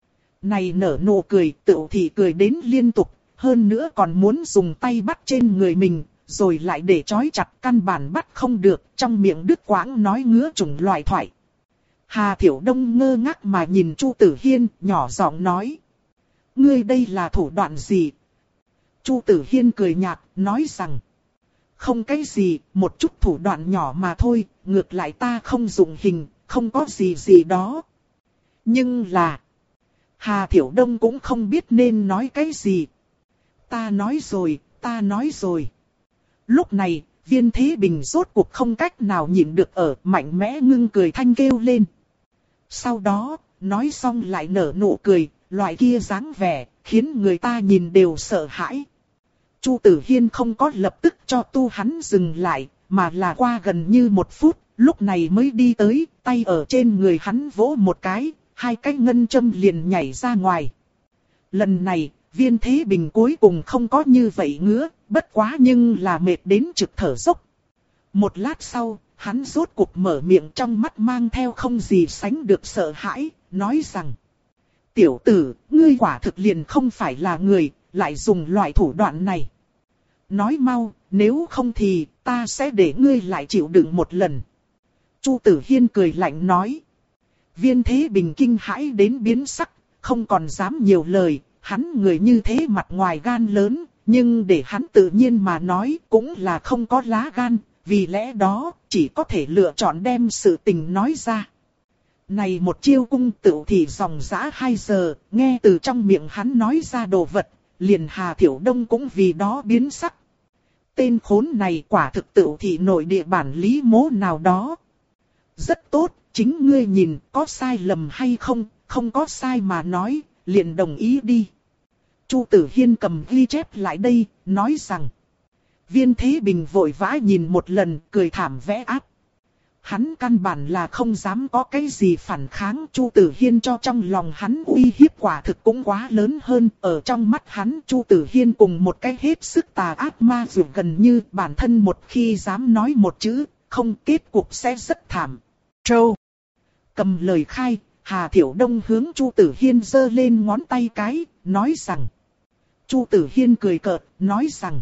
Này nở nụ cười, tựu thì cười đến liên tục, hơn nữa còn muốn dùng tay bắt trên người mình, rồi lại để trói chặt căn bản bắt không được, trong miệng đứt quãng nói ngứa chủng loại thoại. Hà Thiểu Đông ngơ ngác mà nhìn Chu Tử Hiên, nhỏ giọng nói. Ngươi đây là thủ đoạn gì? Chu Tử Hiên cười nhạt, nói rằng. Không cái gì, một chút thủ đoạn nhỏ mà thôi, ngược lại ta không dùng hình, không có gì gì đó. Nhưng là... Hà Thiểu Đông cũng không biết nên nói cái gì. Ta nói rồi, ta nói rồi. Lúc này, Viên Thế Bình rốt cuộc không cách nào nhịn được ở, mạnh mẽ ngưng cười thanh kêu lên. Sau đó, nói xong lại nở nụ cười, loại kia dáng vẻ, khiến người ta nhìn đều sợ hãi. Chu Tử Hiên không có lập tức cho tu hắn dừng lại, mà là qua gần như một phút, lúc này mới đi tới, tay ở trên người hắn vỗ một cái, hai cái ngân châm liền nhảy ra ngoài. Lần này, Viên Thế Bình cuối cùng không có như vậy ngứa, bất quá nhưng là mệt đến trực thở dốc. Một lát sau, hắn rốt cuộc mở miệng, trong mắt mang theo không gì sánh được sợ hãi, nói rằng. Tiểu tử, ngươi quả thực liền không phải là người, lại dùng loại thủ đoạn này. Nói mau, nếu không thì ta sẽ để ngươi lại chịu đựng một lần. Chu Tử Hiên cười lạnh nói. Viên Thế Bình kinh hãi đến biến sắc, không còn dám nhiều lời, hắn người như thế mặt ngoài gan lớn, nhưng để hắn tự nhiên mà nói cũng là không có lá gan, vì lẽ đó chỉ có thể lựa chọn đem sự tình nói ra. Này một chiêu cung tựu thì dòng dã hai giờ, nghe từ trong miệng hắn nói ra đồ vật, liền Hà Thiểu Đông cũng vì đó biến sắc. Tên khốn này quả thực tựu thì nội địa bản lý mố nào đó. Rất tốt, chính ngươi nhìn có sai lầm hay không, không có sai mà nói, liền đồng ý đi. Chu Tử Hiên cầm ghi chép lại đây, nói rằng. Viên Thế Bình vội vã nhìn một lần, cười thảm vẽ áp. Hắn căn bản là không dám có cái gì phản kháng. Chu Tử Hiên cho trong lòng hắn uy hiếp quả thực cũng quá lớn hơn. Ở trong mắt hắn Chu Tử Hiên cùng một cái hết sức tà ác ma dường gần như bản thân một khi dám nói một chữ, không kết cục sẽ rất thảm. Trâu. Cầm lời khai, Hà Thiểu Đông hướng Chu Tử Hiên giơ lên ngón tay cái, nói rằng. Chu Tử Hiên cười cợt, nói rằng.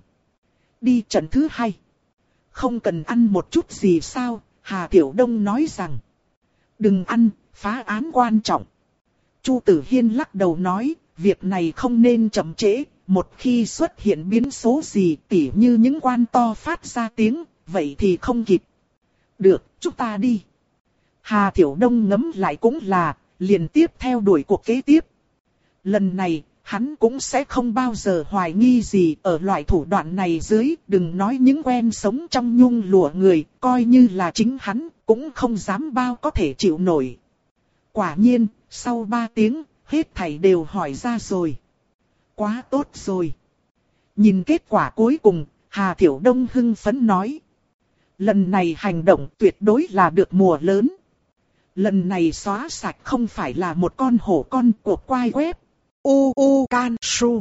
Đi trận thứ hai. Không cần ăn một chút gì sao? Hà Thiểu Đông nói rằng. Đừng ăn, phá án quan trọng. Chu Tử Hiên lắc đầu nói, việc này không nên chậm trễ. Một khi xuất hiện biến số gì tỉ như những quan to phát ra tiếng, vậy thì không kịp. Được, chúng ta đi. Hà Thiểu Đông ngẫm lại cũng là, liền tiếp theo đuổi cuộc kế tiếp. Lần này, hắn cũng sẽ không bao giờ hoài nghi gì ở loại thủ đoạn này dưới, đừng nói những quen sống trong nhung lụa người, coi như là chính hắn, cũng không dám bao có thể chịu nổi. Quả nhiên, sau ba tiếng, hết thảy đều hỏi ra rồi. Quá tốt rồi. Nhìn kết quả cuối cùng, Hà Thiểu Đông hưng phấn nói. Lần này hành động tuyệt đối là được mùa lớn. Lần này xóa sạch không phải là một con hổ con của quai web. U U Can Su.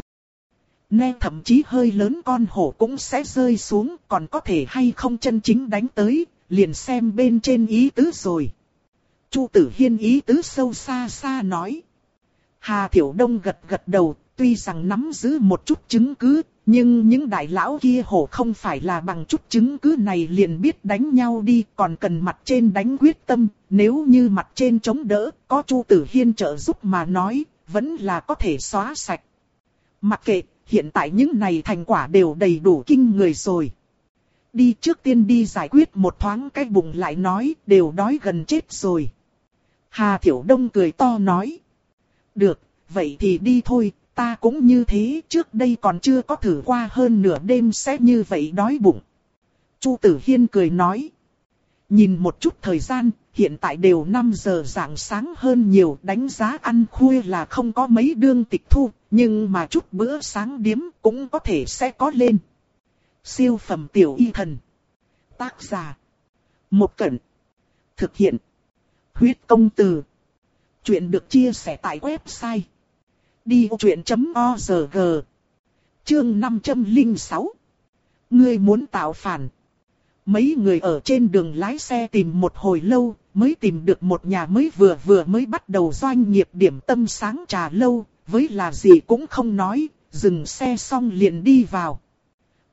Nè thậm chí hơi lớn con hổ cũng sẽ rơi xuống, còn có thể hay không chân chính đánh tới, liền xem bên trên ý tứ rồi. Chu Tử Hiên ý tứ sâu xa xa nói. Hà Thiểu Đông gật gật đầu, tuy rằng nắm giữ một chút chứng cứ, nhưng những đại lão kia hổ không phải là bằng chút chứng cứ này liền biết đánh nhau đi, còn cần mặt trên đánh quyết tâm, nếu như mặt trên chống đỡ, có Chu Tử Hiên trợ giúp mà nói, vẫn là có thể xóa sạch. Mặc kệ, hiện tại những này thành quả đều đầy đủ kinh người rồi. Đi trước tiên đi giải quyết một thoáng cái bụng lại nói, đều đói gần chết rồi. Hà Thiểu Đông cười to nói. Được, vậy thì đi thôi, ta cũng như thế, trước đây còn chưa có thử qua hơn nửa đêm sẽ như vậy đói bụng. Chu Tử Hiên cười nói. Nhìn một chút thời gian, hiện tại đều năm giờ rạng sáng hơn nhiều, đánh giá ăn khuya là không có mấy đương tịch thu, nhưng mà chút bữa sáng điếm cũng có thể sẽ có lên. Siêu phẩm tiểu y thần. Tác giả. Một Cẩn. Thực hiện. Huyết công từ. Chuyện được chia sẻ tại website. đi ô chuyện chấm o rờ giê. Chương năm trăm lẻ sáu. Ngươi muốn tạo phản. Mấy người ở trên đường lái xe tìm một hồi lâu, mới tìm được một nhà mới vừa vừa mới bắt đầu doanh nghiệp điểm tâm sáng trà lâu, với là gì cũng không nói, dừng xe xong liền đi vào.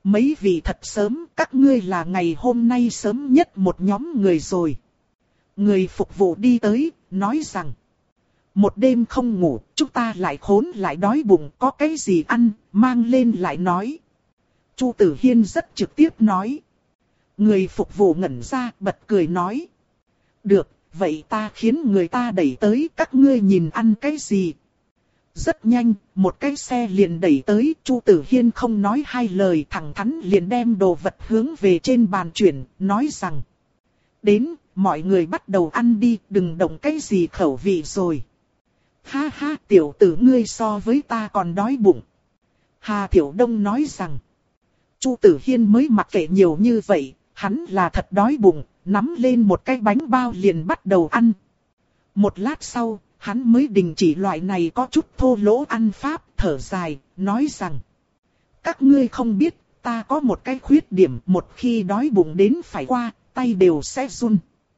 Mấy vị thật sớm, các ngươi là ngày hôm nay sớm nhất một nhóm người rồi. Người phục vụ đi tới, nói rằng. Một đêm không ngủ, chúng ta lại khốn lại đói bụng, có cái gì ăn, mang lên lại nói. Chu Tử Hiên rất trực tiếp nói. Người phục vụ ngẩn ra, bật cười nói. Được, vậy ta khiến người ta đẩy tới, các ngươi nhìn ăn cái gì. Rất nhanh, một cái xe liền đẩy tới, Chu Tử Hiên không nói hai lời, thẳng thắn liền đem đồ vật hướng về trên bàn chuyển, nói rằng. Đến, mọi người bắt đầu ăn đi, đừng động cái gì khẩu vị rồi. Ha ha, tiểu tử ngươi so với ta còn đói bụng. Hà Thiểu Đông nói rằng. Chu Tử Hiên mới mặc kệ nhiều như vậy, hắn là thật đói bụng, nắm lên một cái bánh bao liền bắt đầu ăn. Một lát sau, hắn mới đình chỉ loại này có chút thô lỗ ăn pháp, thở dài, nói rằng. Các ngươi không biết, ta có một cái khuyết điểm, một khi đói bụng đến phải qua, tay đều sẽ run.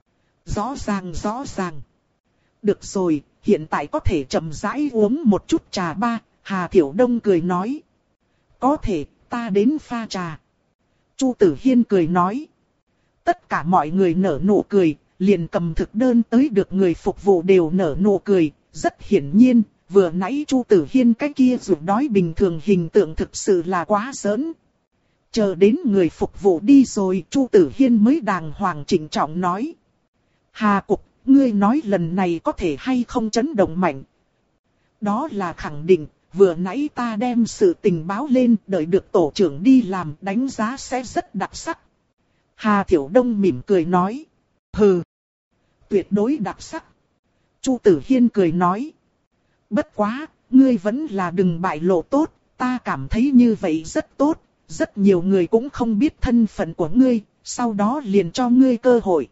Rõ ràng rõ ràng. Được rồi, hiện tại có thể chậm rãi uống một chút trà ba, Hà Thiểu Đông cười nói. Có thể, ta đến pha trà. Chu Tử Hiên cười nói. Tất cả mọi người nở nụ cười, liền cầm thực đơn tới được người phục vụ đều nở nụ cười. Rất hiển nhiên, vừa nãy Chu Tử Hiên cái kia rụt đói bình thường hình tượng thực sự là quá giỡn. Chờ đến người phục vụ đi rồi, Chu Tử Hiên mới đàng hoàng trịnh trọng nói. Hà Cục, ngươi nói lần này có thể hay không chấn động mạnh. Đó là khẳng định, vừa nãy ta đem sự tình báo lên, đợi được tổ trưởng đi làm, đánh giá sẽ rất đặc sắc. Hà Thiểu Đông mỉm cười nói. Hừ, tuyệt đối đặc sắc. Chu Tử Hiên cười nói. Bất quá, ngươi vẫn là đừng bại lộ tốt, ta cảm thấy như vậy rất tốt, rất nhiều người cũng không biết thân phận của ngươi, sau đó liền cho ngươi cơ hội.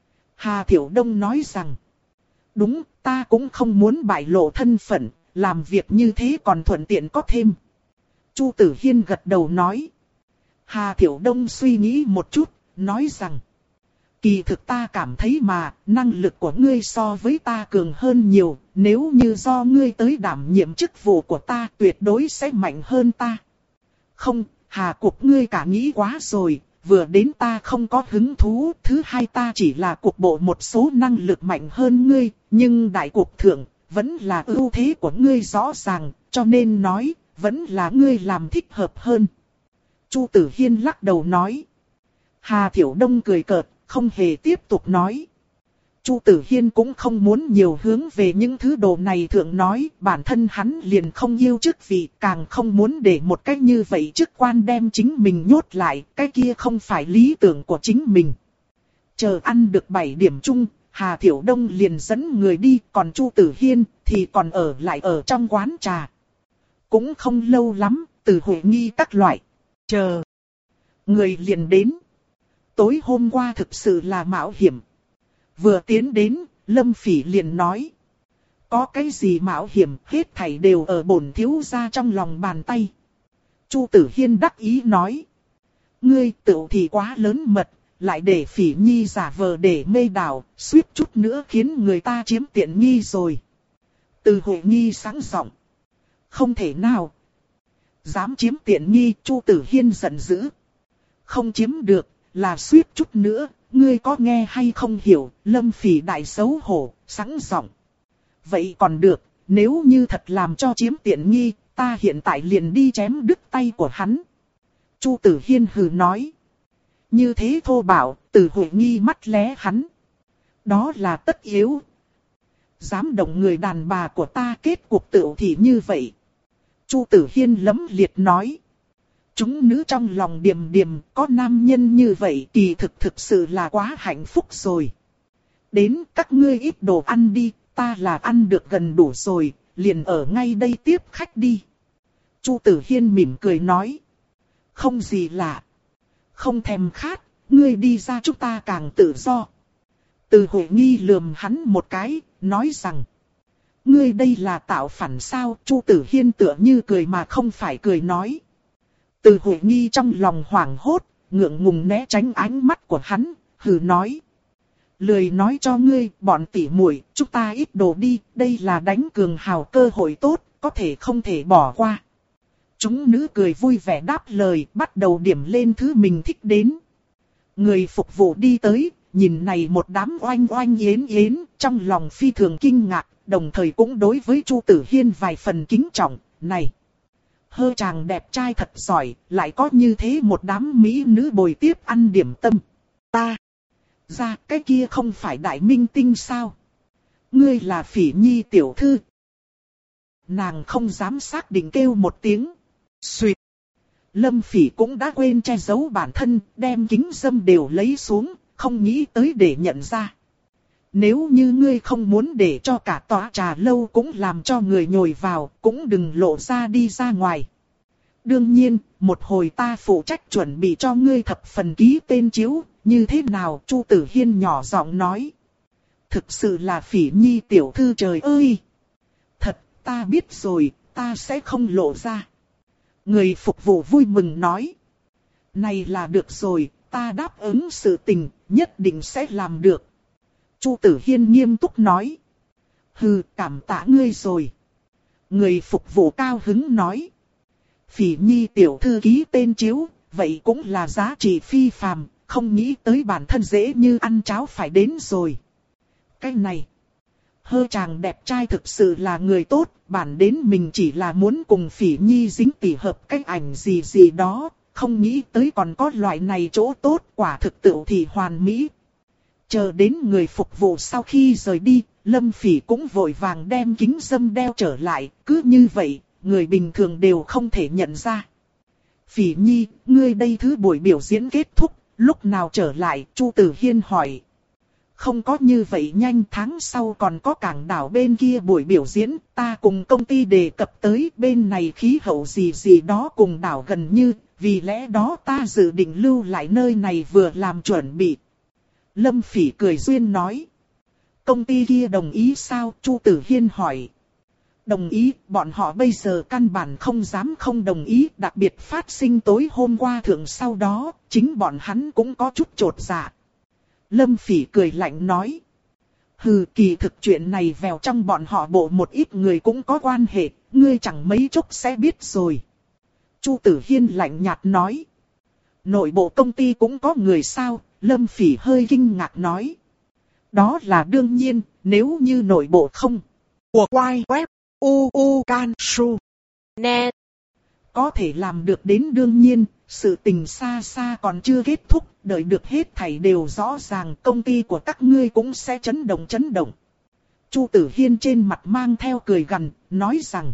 Hà Thiểu Đông nói rằng. Đúng, ta cũng không muốn bại lộ thân phận, làm việc như thế còn thuận tiện có thêm. Chu Tử Hiên gật đầu nói. Hà Thiểu Đông suy nghĩ một chút, nói rằng. Kỳ thực ta cảm thấy mà, năng lực của ngươi so với ta cường hơn nhiều, nếu như do ngươi tới đảm nhiệm chức vụ của ta tuyệt đối sẽ mạnh hơn ta. Không, Hà Cục ngươi cả nghĩ quá rồi, vừa đến ta không có hứng thú, thứ hai ta chỉ là cục bộ một số năng lực mạnh hơn ngươi, nhưng đại cục thượng, vẫn là ưu thế của ngươi rõ ràng, cho nên nói, vẫn là ngươi làm thích hợp hơn. Chu Tử Hiên lắc đầu nói. Hà Thiểu Đông cười cợt, không hề tiếp tục nói. Chu Tử Hiên cũng không muốn nhiều hướng về những thứ đồ này thượng nói, bản thân hắn liền không yêu chức vị, càng không muốn để một cách như vậy chức quan đem chính mình nhốt lại, cái kia không phải lý tưởng của chính mình. Chờ ăn được bảy điểm chung, Hà Thiểu Đông liền dẫn người đi, còn Chu Tử Hiên thì còn ở lại ở trong quán trà. Cũng không lâu lắm, từ Huệ Nghi các loại. Chờ. Người liền đến. Tối hôm qua thực sự là mạo hiểm. Vừa tiến đến, Lâm Phỉ liền nói. Có cái gì mạo hiểm, hết thảy đều ở bổn thiếu gia trong lòng bàn tay. Chu Tử Hiên đắc ý nói. Ngươi tựu thì quá lớn mật, lại để Phỉ Nhi giả vờ để mê đảo, suýt chút nữa khiến người ta chiếm tiện nghi rồi. Từ Huệ Nghi sáng giọng. Không thể nào. Dám chiếm tiện nghi, Chu Tử Hiên giận dữ. Không chiếm được, là suýt chút nữa, ngươi có nghe hay không hiểu, Lâm Phỉ đại xấu hổ, sáng giọng. Vậy còn được, nếu như thật làm cho chiếm tiện nghi, ta hiện tại liền đi chém đứt tay của hắn. Chu Tử Hiên hừ nói. Như thế thô bạo, Từ Huệ Nghi mắt lé hắn. Đó là tất yếu. Dám động người đàn bà của ta kết cuộc tựu thì như vậy. Chu Tử Hiên lấm liệt nói. Chúng nữ trong lòng điềm điềm, có nam nhân như vậy kỳ thực thực sự là quá hạnh phúc rồi. Đến các ngươi ít đồ ăn đi, ta là ăn được gần đủ rồi, liền ở ngay đây tiếp khách đi. Chu Tử Hiên mỉm cười nói. Không gì lạ. Không thèm khát, ngươi đi ra chúng ta càng tự do. Từ Huệ Nghi lườm hắn một cái, nói rằng. Ngươi đây là tạo phản sao? Chu Tử Hiên tựa như cười mà không phải cười nói. Từ Huệ Nghi trong lòng hoảng hốt, ngượng ngùng né tránh ánh mắt của hắn, hừ nói. Lười nói cho ngươi, bọn tỉ muội, chúng ta ít đồ đi, đây là đánh cường hào cơ hội tốt, có thể không thể bỏ qua. Chúng nữ cười vui vẻ đáp lời, bắt đầu điểm lên thứ mình thích đến. Người phục vụ đi tới, nhìn này một đám oanh oanh yến yến, trong lòng phi thường kinh ngạc, đồng thời cũng đối với Chu Tử Hiên vài phần kính trọng. Này, hơ chàng đẹp trai thật giỏi, lại có như thế một đám mỹ nữ bồi tiếp ăn điểm tâm. Ta, ra cái kia không phải đại minh tinh sao? Ngươi là Phỉ Nhi tiểu thư. Nàng không dám xác định kêu một tiếng. Xuyệt. Lâm Phỉ cũng đã quên che giấu bản thân, đem kính dâm đều lấy xuống, không nghĩ tới để nhận ra. Nếu như ngươi không muốn để cho cả tòa trà lâu cũng làm cho người nhồi vào, cũng đừng lộ ra đi ra ngoài. Đương nhiên, một hồi ta phụ trách chuẩn bị cho ngươi thập phần ký tên chiếu, như thế nào? Chu Tử Hiên nhỏ giọng nói. Thực sự là Phỉ Nhi tiểu thư trời ơi! Thật, ta biết rồi, ta sẽ không lộ ra. Người phục vụ vui mừng nói. Này là được rồi, ta đáp ứng sự tình, nhất định sẽ làm được. Chu Tử Hiên nghiêm túc nói. Hừ, cảm tạ ngươi rồi. Người phục vụ cao hứng nói. Phỉ Nhi tiểu thư ký tên chiếu, vậy cũng là giá trị phi phàm, không nghĩ tới bản thân dễ như ăn cháo phải đến rồi. Cái này, hơ chàng đẹp trai thực sự là người tốt, bản đến mình chỉ là muốn cùng Phỉ Nhi dính tỉ hợp cách ảnh gì gì đó, không nghĩ tới còn có loại này chỗ tốt, quả thực tựu thì hoàn mỹ. Chờ đến người phục vụ sau khi rời đi, Lâm Phỉ cũng vội vàng đem kính dâm đeo trở lại, cứ như vậy, người bình thường đều không thể nhận ra. Phỉ Nhi, ngươi đây thứ buổi biểu diễn kết thúc, lúc nào trở lại? Chu Tử Hiên hỏi. Không có như vậy nhanh, tháng sau còn có cảng đảo bên kia buổi biểu diễn, ta cùng công ty đề cập tới bên này khí hậu gì gì đó cùng đảo gần như, vì lẽ đó ta dự định lưu lại nơi này vừa làm chuẩn bị. Lâm Phỉ cười duyên nói. Công ty kia đồng ý sao? Chu Tử Hiên hỏi. Đồng ý, bọn họ bây giờ căn bản không dám không đồng ý, đặc biệt phát sinh tối hôm qua thượng sau đó, chính bọn hắn cũng có chút chột dạ. Lâm Phỉ cười lạnh nói. Hừ, kỳ thực chuyện này vèo trong bọn họ bộ một ít người cũng có quan hệ, ngươi chẳng mấy chốc sẽ biết rồi. Chu Tử Hiên lạnh nhạt nói. Nội bộ công ty cũng có người sao? Lâm Phỉ hơi kinh ngạc nói. Đó là đương nhiên, nếu như nội bộ không. Của quay web u u can su net. Có thể làm được đến đương nhiên, sự tình xa xa còn chưa kết thúc, đợi được hết thảy đều rõ ràng, công ty của các ngươi cũng sẽ chấn động chấn động. Chu Tử Hiên trên mặt mang theo cười gằn, nói rằng.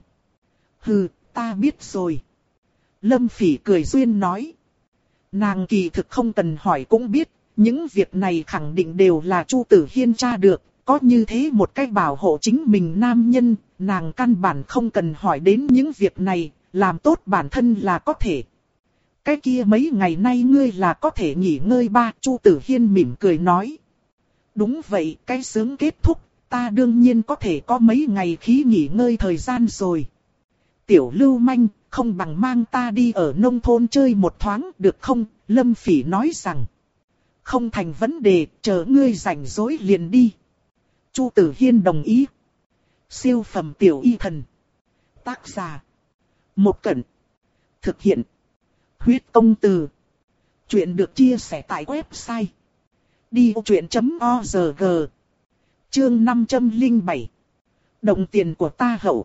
Hừ, ta biết rồi. Lâm Phỉ cười duyên nói. Nàng kỳ thực không cần hỏi cũng biết, những việc này khẳng định đều là Chu Tử Hiên tra được, có như thế một cách bảo hộ chính mình nam nhân, nàng căn bản không cần hỏi đến những việc này, làm tốt bản thân là có thể. Cái kia mấy ngày nay ngươi là có thể nghỉ ngơi ba? Chu Tử Hiên mỉm cười nói. Đúng vậy, cái sướng kết thúc, ta đương nhiên có thể có mấy ngày khí nghỉ ngơi thời gian rồi. Tiểu lưu manh, không bằng mang ta đi ở nông thôn chơi một thoáng được không? Lâm Phỉ nói rằng. Không thành vấn đề, chờ ngươi rảnh rỗi liền đi. Chu Tử Hiên đồng ý. Siêu phẩm tiểu y thần. Tác giả. Một Cẩn. Thực hiện. Huyết công từ. Chuyện được chia sẻ tại website. đi ô chuyện chấm org. Chương năm trăm lẻ bảy. Đồng tiền của ta hậu.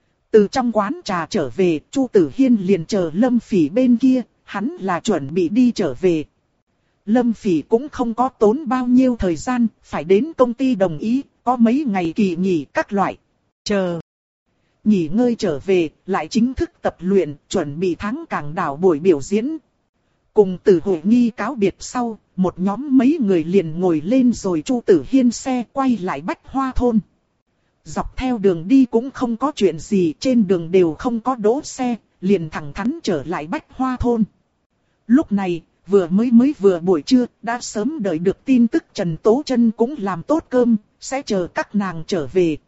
Từ trong quán trà trở về, Chu Tử Hiên liền chờ Lâm Phỉ bên kia, hắn là chuẩn bị đi trở về. Lâm Phỉ cũng không có tốn bao nhiêu thời gian, phải đến công ty đồng ý, có mấy ngày kỳ nghỉ các loại. Chờ. Nghỉ ngơi trở về, lại chính thức tập luyện, chuẩn bị tháng cảng đảo buổi biểu diễn. Cùng Từ Hội Nghi cáo biệt sau, một nhóm mấy người liền ngồi lên rồi Chu Tử Hiên xe quay lại Bách Hoa Thôn. Dọc theo đường đi cũng không có chuyện gì, trên đường đều không có đỗ xe, liền thẳng thắn trở lại Bách Hoa Thôn. Lúc này, vừa mới mới vừa buổi trưa, đã sớm đợi được tin tức Trần Tố Trân cũng làm tốt cơm, sẽ chờ các nàng trở về.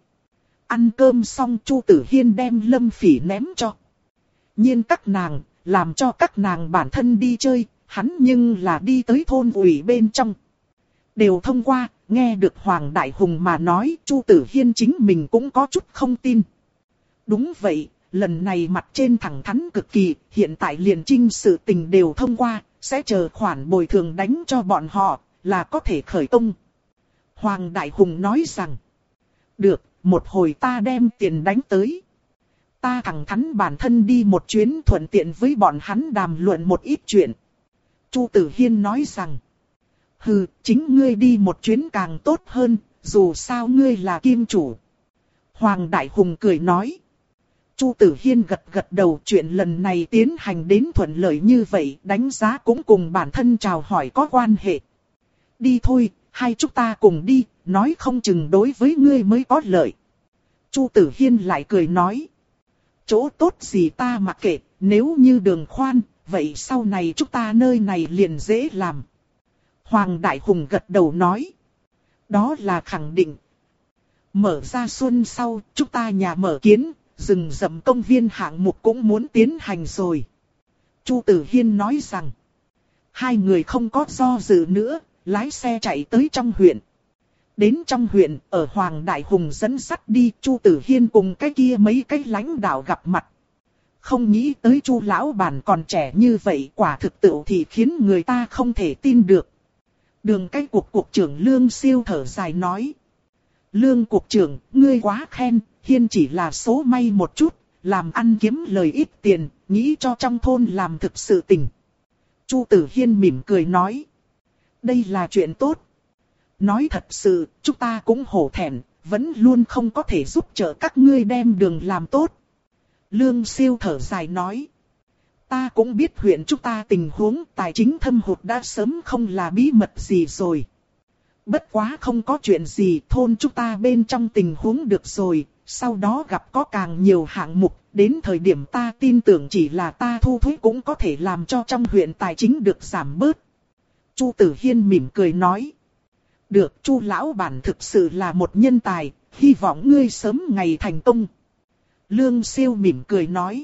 Ăn cơm xong Chu Tử Hiên đem Lâm Phỉ ném cho. nhiên các nàng, làm cho các nàng bản thân đi chơi, hắn nhưng là đi tới thôn ủy bên trong. Đều thông qua, nghe được Hoàng Đại Hùng mà nói, Chu Tử Hiên chính mình cũng có chút không tin. Đúng vậy, lần này mặt trên thẳng thắn cực kỳ, hiện tại liền trinh sự tình đều thông qua, sẽ chờ khoản bồi thường đánh cho bọn họ, là có thể khởi công. Hoàng Đại Hùng nói rằng, được, một hồi ta đem tiền đánh tới. Ta thẳng thắn bản thân đi một chuyến thuận tiện với bọn hắn đàm luận một ít chuyện. Chu Tử Hiên nói rằng, hừ, chính ngươi đi một chuyến càng tốt hơn, dù sao ngươi là kim chủ. Hoàng Đại Hùng cười nói. Chu Tử Hiên gật gật đầu, chuyện lần này tiến hành đến thuận lợi như vậy, đánh giá cũng cùng bản thân chào hỏi có quan hệ. Đi thôi, hai chúng ta cùng đi, nói không chừng đối với ngươi mới có lợi. Chu Tử Hiên lại cười nói. Chỗ tốt gì ta mặc kệ, nếu như đường khoan, vậy sau này chúng ta nơi này liền dễ làm. Hoàng Đại Hùng gật đầu nói. Đó là khẳng định. Mở ra xuân sau, chúng ta nhà mở kiến, rừng rậm công viên hạng mục cũng muốn tiến hành rồi. Chu Tử Hiên nói rằng. Hai người không có do dự nữa, lái xe chạy tới trong huyện. Đến trong huyện, ở Hoàng Đại Hùng dẫn dắt đi, Chu Tử Hiên cùng cái kia mấy cái lãnh đạo gặp mặt. Không nghĩ tới Chu lão bản còn trẻ như vậy, quả thực tự thì khiến người ta không thể tin được. Đường cái cục cục trưởng Lương Siêu thở dài nói. Lương cục trưởng, ngươi quá khen, Hiên chỉ là số may một chút, làm ăn kiếm lời ít tiền, nghĩ cho trong thôn làm thực sự tình. Chu Tử Hiên mỉm cười nói. Đây là chuyện tốt. Nói thật sự, chúng ta cũng hổ thẹn, vẫn luôn không có thể giúp trợ các ngươi đem đường làm tốt. Lương Siêu thở dài nói. Ta cũng biết huyện chúng ta tình huống tài chính thâm hụt đã sớm không là bí mật gì rồi. Bất quá không có chuyện gì, thôn chúng ta bên trong tình huống được rồi, sau đó gặp có càng nhiều hạng mục, đến thời điểm ta tin tưởng chỉ là ta thu thuế cũng có thể làm cho trong huyện tài chính được giảm bớt. Chu Tử Hiên mỉm cười nói. Được, Chu lão bản thực sự là một nhân tài, hy vọng ngươi sớm ngày thành công. Lương Siêu mỉm cười nói.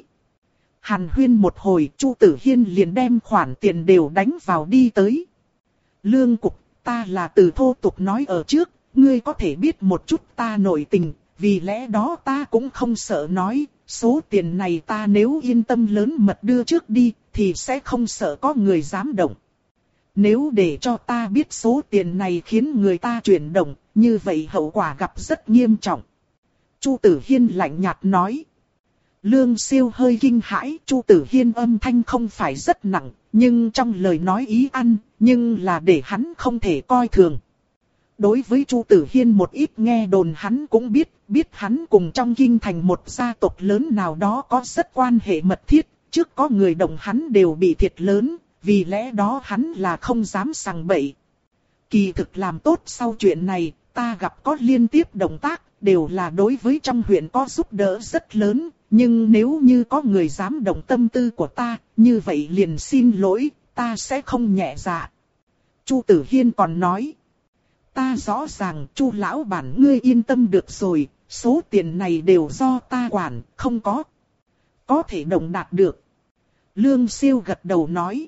Hàn huyên một hồi, Chu Tử Hiên liền đem khoản tiền đều đánh vào đi tới. Lương cục, ta là từ thô tục nói ở trước, ngươi có thể biết một chút ta nội tình, vì lẽ đó ta cũng không sợ nói, số tiền này ta nếu yên tâm lớn mật đưa trước đi, thì sẽ không sợ có người dám động. Nếu để cho ta biết số tiền này khiến người ta chuyển động, như vậy hậu quả gặp rất nghiêm trọng. Chu Tử Hiên lạnh nhạt nói. Lương Siêu hơi kinh hãi, Chu Tử Hiên âm thanh không phải rất nặng, nhưng trong lời nói ý ăn, nhưng là để hắn không thể coi thường. Đối với Chu Tử Hiên một ít nghe đồn hắn cũng biết, biết hắn cùng trong kinh thành một gia tộc lớn nào đó có rất quan hệ mật thiết, trước có người đồng hắn đều bị thiệt lớn, vì lẽ đó hắn là không dám sằng bậy. Kỳ thực làm tốt sau chuyện này, ta gặp có liên tiếp động tác, đều là đối với trong huyện có giúp đỡ rất lớn, nhưng nếu như có người dám động tâm tư của ta, như vậy liền xin lỗi, ta sẽ không nhẹ dạ. Chu Tử Hiên còn nói. Ta rõ ràng Chu lão bản ngươi yên tâm được rồi, số tiền này đều do ta quản, không có. Có thể đồng đạt được. Lương Siêu gật đầu nói.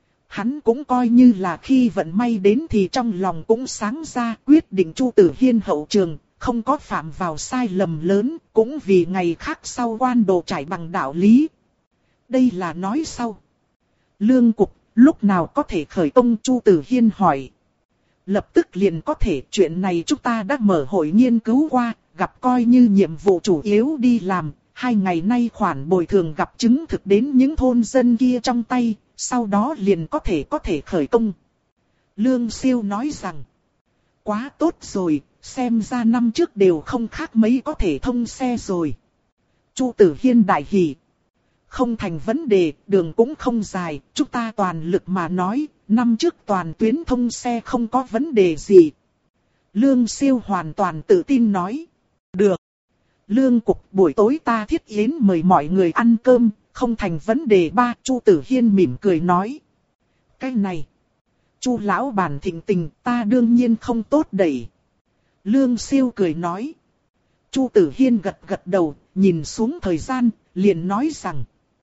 Hắn cũng coi như là khi vận may đến thì trong lòng cũng sáng ra quyết định Chu Tử Hiên hậu trường, không có phạm vào sai lầm lớn, cũng vì ngày khác sau quan đồ trải bằng đạo lý. Đây là nói sau. Lương cục, lúc nào có thể khởi công? Chu Tử Hiên hỏi. Lập tức liền có thể, chuyện này chúng ta đã mở hội nghiên cứu qua, gặp coi như nhiệm vụ chủ yếu đi làm. Hai ngày nay khoản bồi thường gặp chứng thực đến những thôn dân kia trong tay, sau đó liền có thể có thể khởi công. Lương Siêu nói rằng, quá tốt rồi, xem ra năm trước đều không khác mấy có thể thông xe rồi. Chu Tử Hiên đại hỉ. Không thành vấn đề, đường cũng không dài, chúng ta toàn lực mà nói, năm trước toàn tuyến thông xe không có vấn đề gì. Lương Siêu hoàn toàn tự tin nói. Được. Lương cục, buổi tối ta thiết yến mời mọi người ăn cơm, không thành vấn đề. Ba, Chu Tử Hiên mỉm cười nói. Cái này, Chu lão bản thịnh tình, ta đương nhiên không tốt đẩy. Lương Siêu cười nói. Chu Tử Hiên gật gật đầu, nhìn xuống thời gian, liền nói rằng.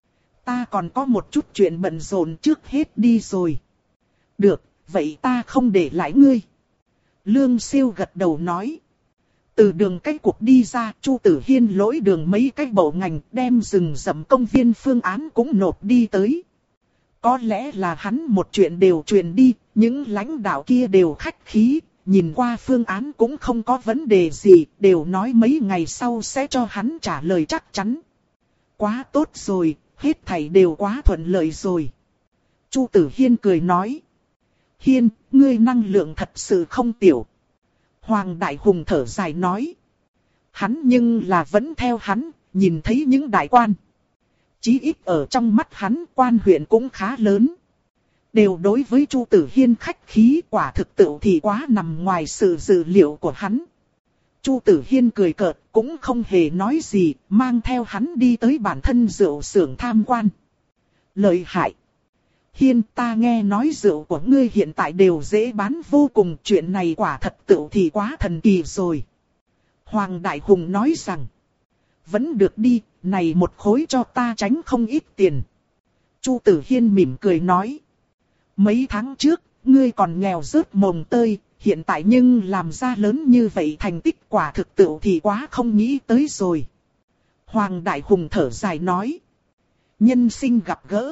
Ta còn có một chút chuyện bận rộn, trước hết đi rồi. Được, vậy ta không để lại ngươi. Lương Siêu gật đầu nói. Từ đường cách cuộc đi ra, Chu Tử Hiên lỗi đường mấy cái bộ ngành, đem rừng rậm công viên phương án cũng nộp đi tới. Có lẽ là hắn một chuyện đều truyền đi, những lãnh đạo kia đều khách khí, nhìn qua phương án cũng không có vấn đề gì, đều nói mấy ngày sau sẽ cho hắn trả lời chắc chắn. Quá tốt rồi, hết thảy đều quá thuận lợi rồi. Chu Tử Hiên cười nói. Hiên, ngươi năng lượng thật sự không tiểu. Hoàng Đại Hùng thở dài nói. Hắn nhưng là vẫn theo hắn, nhìn thấy những đại quan. Chí ít ở trong mắt hắn, quan huyện cũng khá lớn. Đều đối với Chu Tử Hiên khách khí, quả thực tự thì quá nằm ngoài sự dự liệu của hắn. Chu Tử Hiên cười cợt, cũng không hề nói gì, mang theo hắn đi tới bản thân rượu xưởng tham quan. Lợi hại. Hiên, ta nghe nói rượu của ngươi hiện tại đều dễ bán vô cùng, chuyện này quả thật tự thì quá thần kỳ rồi. Hoàng Đại Hùng nói rằng, vẫn được đi, này một khối cho ta tránh không ít tiền. Chu Tử Hiên mỉm cười nói, mấy tháng trước, ngươi còn nghèo rớt mồng tơi, hiện tại nhưng làm ra lớn như vậy thành tích quả thực tự thì quá không nghĩ tới rồi. Hoàng Đại Hùng thở dài nói, nhân sinh gặp gỡ.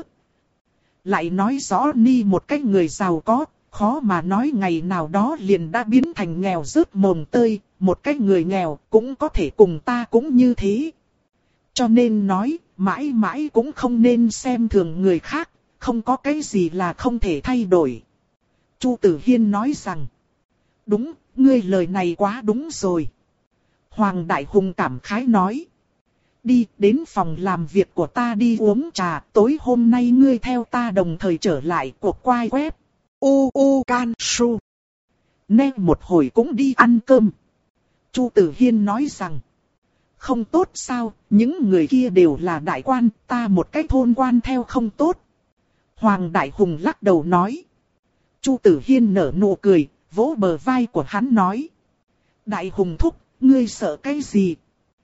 Lại nói rõ ni một cách người giàu có, khó mà nói ngày nào đó liền đã biến thành nghèo rớt mồng tơi, một cách người nghèo cũng có thể cùng ta cũng như thế. Cho nên nói, mãi mãi cũng không nên xem thường người khác, không có cái gì là không thể thay đổi. Chu Tử Hiên nói rằng, đúng, ngươi lời này quá đúng rồi. Hoàng Đại Hùng cảm khái nói, đi đến phòng làm việc của ta đi uống trà, tối hôm nay ngươi theo ta đồng thời trở lại cuộc quay web. U U Can Su. Nè một hồi cũng đi ăn cơm. Chu Tử Hiên nói rằng, không tốt sao, những người kia đều là đại quan, ta một cái thôn quan theo không tốt. Hoàng Đại Hùng lắc đầu nói. Chu Tử Hiên nở nụ cười, vỗ bờ vai của hắn nói. Đại Hùng thúc, ngươi sợ cái gì?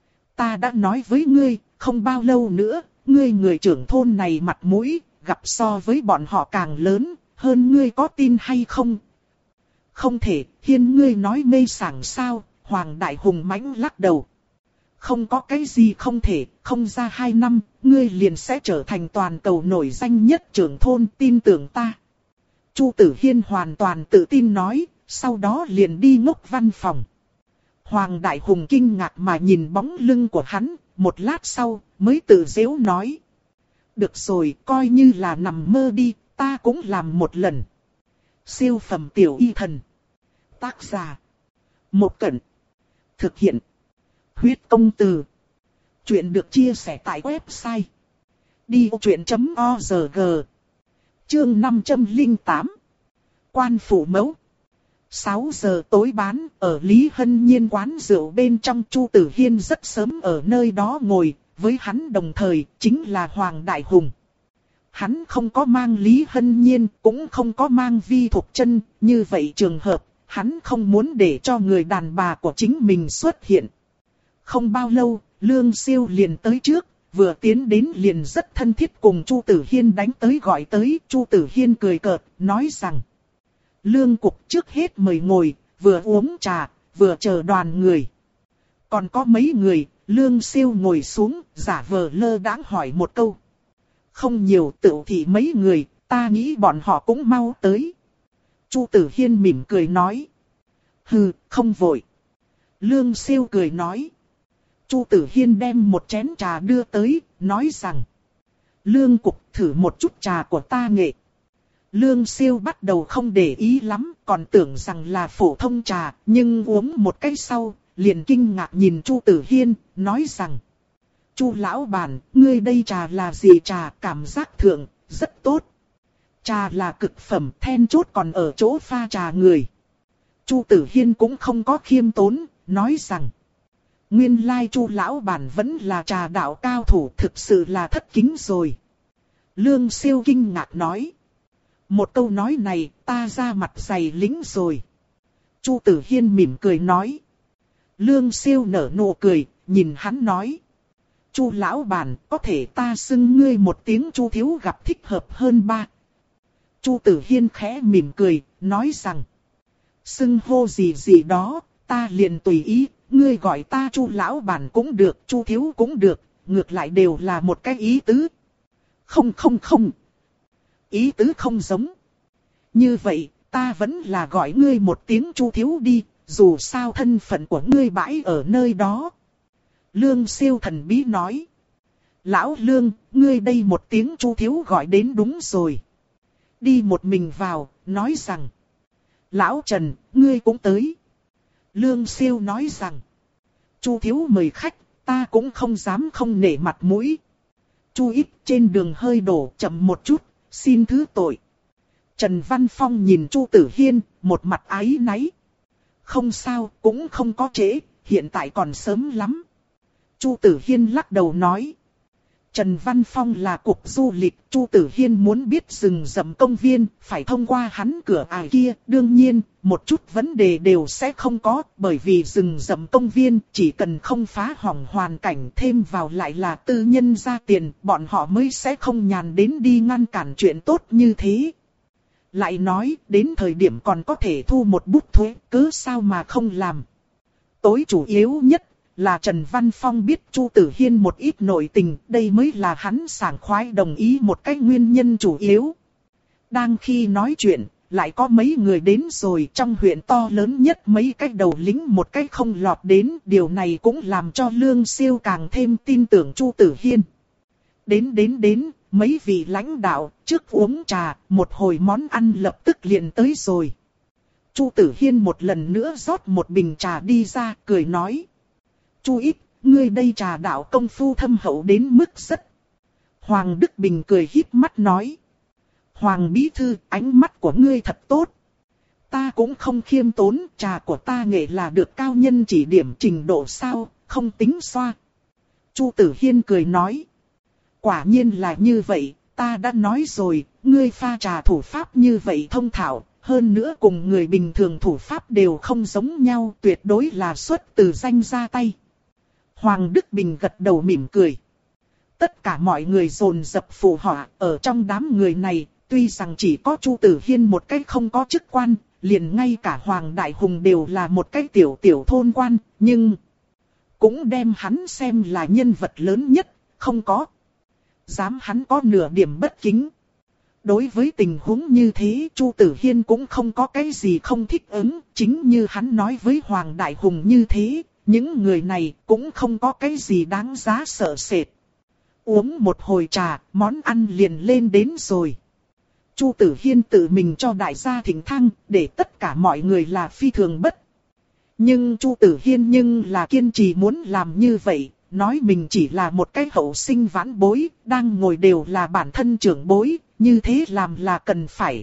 Ta đã nói với ngươi, không bao lâu nữa, ngươi người trưởng thôn này mặt mũi, gặp so với bọn họ càng lớn, hơn ngươi có tin hay không? Không thể, Hiên ngươi nói mê sảng sao, Hoàng Đại Hùng mãnh lắc đầu. Không có cái gì không thể, không ra hai năm, ngươi liền sẽ trở thành toàn cầu nổi danh nhất trưởng thôn, tin tưởng ta. Chu Tử Hiên hoàn toàn tự tin nói, sau đó liền đi ngốc văn phòng. Hoàng Đại Hùng kinh ngạc mà nhìn bóng lưng của hắn, một lát sau, mới tự giễu nói. Được rồi, coi như là nằm mơ đi, ta cũng làm một lần. Siêu phẩm tiểu y thần. Tác giả. Một Cẩn. Thực hiện. Huyết công từ. Chuyện được chia sẻ tại website. đi vô chuyện chấm org. Chương năm trăm lẻ tám. Quan phủ mẫu. sáu giờ tối bán, ở Lý Hân Nhiên quán rượu bên trong. Chu Tử Hiên rất sớm ở nơi đó ngồi, với hắn đồng thời chính là Hoàng Đại Hùng. Hắn không có mang Lý Hân Nhiên, cũng không có mang Vi Thục Chân, như vậy trường hợp, hắn không muốn để cho người đàn bà của chính mình xuất hiện. Không bao lâu, Lương Siêu liền tới trước, vừa tiến đến liền rất thân thiết cùng Chu Tử Hiên đánh tới gọi tới. Chu Tử Hiên cười cợt, nói rằng. Lương cục trước hết mời ngồi, vừa uống trà, vừa chờ đoàn người. Còn có mấy người, Lương Siêu ngồi xuống, giả vờ lơ đãng hỏi một câu. Không nhiều, tự thị mấy người, ta nghĩ bọn họ cũng mau tới. Chu Tử Hiên mỉm cười nói. Hừ, không vội. Lương Siêu cười nói. Chu Tử Hiên đem một chén trà đưa tới, nói rằng. Lương cục thử một chút trà của ta nghệ. Lương Siêu bắt đầu không để ý lắm, còn tưởng rằng là phổ thông trà, nhưng uống một cái sau, liền kinh ngạc nhìn Chu Tử Hiên, nói rằng. Chu lão bản, ngươi đây trà là gì? Trà cảm giác thượng, rất tốt. Trà là cực phẩm, then chốt còn ở chỗ pha trà người. Chu Tử Hiên cũng không có khiêm tốn, nói rằng. Nguyên lai Chu lão bản vẫn là trà đạo cao thủ, thực sự là thất kính rồi. Lương Siêu kinh ngạc nói. Một câu nói này, ta ra mặt dày lính rồi. Chu Tử Hiên mỉm cười nói. Lương Siêu nở nụ cười, nhìn hắn nói. Chu lão bản, có thể ta xưng ngươi một tiếng Chu thiếu gặp thích hợp hơn ba. Chu Tử Hiên khẽ mỉm cười, nói rằng. Xưng hô gì gì đó, ta liền tùy ý, ngươi gọi ta Chu lão bản cũng được, Chu thiếu cũng được, ngược lại đều là một cái ý tứ. Không không không. Ý tứ không giống. Như vậy, ta vẫn là gọi ngươi một tiếng Chu thiếu đi, dù sao thân phận của ngươi bãi ở nơi đó. Lương Siêu thần bí nói. Lão Lương, ngươi đây một tiếng Chu thiếu gọi đến đúng rồi. Đi một mình vào, nói rằng. Lão Trần, ngươi cũng tới. Lương Siêu nói rằng. Chu thiếu mời khách, ta cũng không dám không nể mặt mũi. Chu ít trên đường hơi đổ chậm một chút, xin thứ tội. Trần Văn Phong nhìn Chu Tử Hiên, một mặt áy náy. Không sao, cũng không có trễ, hiện tại còn sớm lắm. Chu Tử Hiên lắc đầu nói. Trần Văn Phong là cục du lịch, Chu Tử Hiên muốn biết rừng rậm công viên, phải thông qua hắn cửa ải kia. Đương nhiên, một chút vấn đề đều sẽ không có, bởi vì rừng rậm công viên chỉ cần không phá hỏng hoàn cảnh, thêm vào lại là tư nhân ra tiền, bọn họ mới sẽ không nhàn đến đi ngăn cản chuyện tốt như thế. Lại nói, đến thời điểm còn có thể thu một bút thuế, cứ sao mà không làm. Tối chủ yếu nhất là Trần Văn Phong biết Chu Tử Hiên một ít nội tình, đây mới là hắn sảng khoái đồng ý một cái nguyên nhân chủ yếu. Đang khi nói chuyện, lại có mấy người đến rồi, trong huyện to lớn nhất mấy cái đầu lính một cái không lọt đến, điều này cũng làm cho Lương Siêu càng thêm tin tưởng Chu Tử Hiên. Đến đến đến, mấy vị lãnh đạo, trước uống trà, một hồi món ăn lập tức liền tới rồi. Chu Tử Hiên một lần nữa rót một bình trà đi ra, cười nói. Chu ít, ngươi đây trà đạo công phu thâm hậu đến mức rất. Hoàng Đức Bình cười híp mắt nói. Hoàng Bí Thư, ánh mắt của ngươi thật tốt. Ta cũng không khiêm tốn, trà của ta nghệ là được cao nhân chỉ điểm trình độ sao, không tính xoa. Chu Tử Hiên cười nói. Quả nhiên là như vậy, ta đã nói rồi, ngươi pha trà thủ pháp như vậy thông thạo, hơn nữa cùng người bình thường thủ pháp đều không giống nhau, tuyệt đối là xuất từ danh ra tay. Hoàng Đức Bình gật đầu mỉm cười. Tất cả mọi người dồn dập phụ họa, ở trong đám người này, tuy rằng chỉ có Chu Tử Hiên một cái không có chức quan, liền ngay cả Hoàng Đại Hùng đều là một cái tiểu tiểu thôn quan, nhưng cũng đem hắn xem là nhân vật lớn nhất, không có dám hắn có nửa điểm bất kính. Đối với tình huống như thế, Chu Tử Hiên cũng không có cái gì không thích ứng, chính như hắn nói với Hoàng Đại Hùng như thế, những người này cũng không có cái gì đáng giá sợ sệt. Uống một hồi trà, món ăn liền lên đến rồi. Chu Tử Hiên tự mình cho đại gia thỉnh thang, để tất cả mọi người là phi thường bất. Nhưng Chu Tử Hiên nhưng là kiên trì muốn làm như vậy, nói mình chỉ là một cái hậu sinh vãn bối, đang ngồi đều là bản thân trưởng bối, như thế làm là cần phải.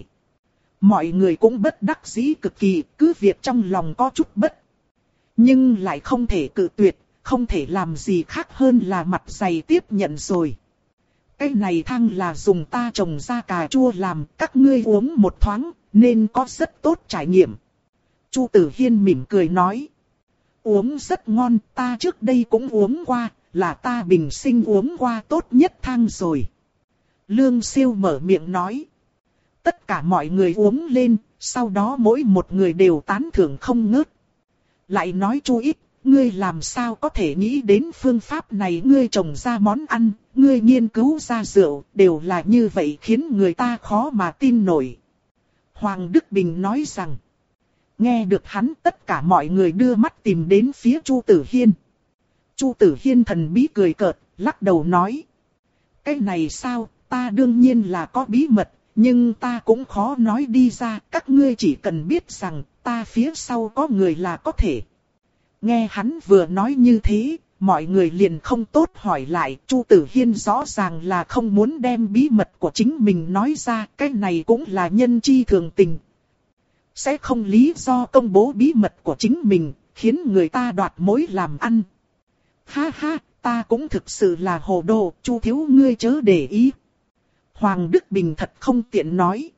Mọi người cũng bất đắc dĩ cực kỳ, cứ việc trong lòng có chút bất. Nhưng lại không thể cự tuyệt, không thể làm gì khác hơn là mặt dày tiếp nhận rồi. Cái này thang là dùng ta trồng ra cà chua làm, các ngươi uống một thoáng, nên có rất tốt trải nghiệm. Chu Tử Hiên mỉm cười nói. Uống rất ngon, ta trước đây cũng uống qua, là ta bình sinh uống qua tốt nhất thang rồi. Lương Siêu mở miệng nói. Tất cả mọi người uống lên, sau đó mỗi một người đều tán thưởng không ngớt. Lại nói Chu ít, ngươi làm sao có thể nghĩ đến phương pháp này, ngươi trồng ra món ăn, ngươi nghiên cứu ra rượu, đều là như vậy khiến người ta khó mà tin nổi. Hoàng Đức Bình nói rằng. Nghe được hắn, tất cả mọi người đưa mắt tìm đến phía Chu Tử Hiên. Chu Tử Hiên thần bí cười cợt, lắc đầu nói. Cái này sao, ta đương nhiên là có bí mật, nhưng ta cũng khó nói đi ra, các ngươi chỉ cần biết rằng, ta phía sau có người là có thể. Nghe hắn vừa nói như thế, mọi người liền không tốt hỏi lại, Chu Tử Hiên rõ ràng là không muốn đem bí mật của chính mình nói ra, cái này cũng là nhân chi thường tình. Sẽ không lý do công bố bí mật của chính mình, khiến người ta đoạt mối làm ăn. Ha ha, ta cũng thực sự là hồ đồ, Chu thiếu ngươi chớ để ý. Hoàng Đức Bình thật không tiện nói.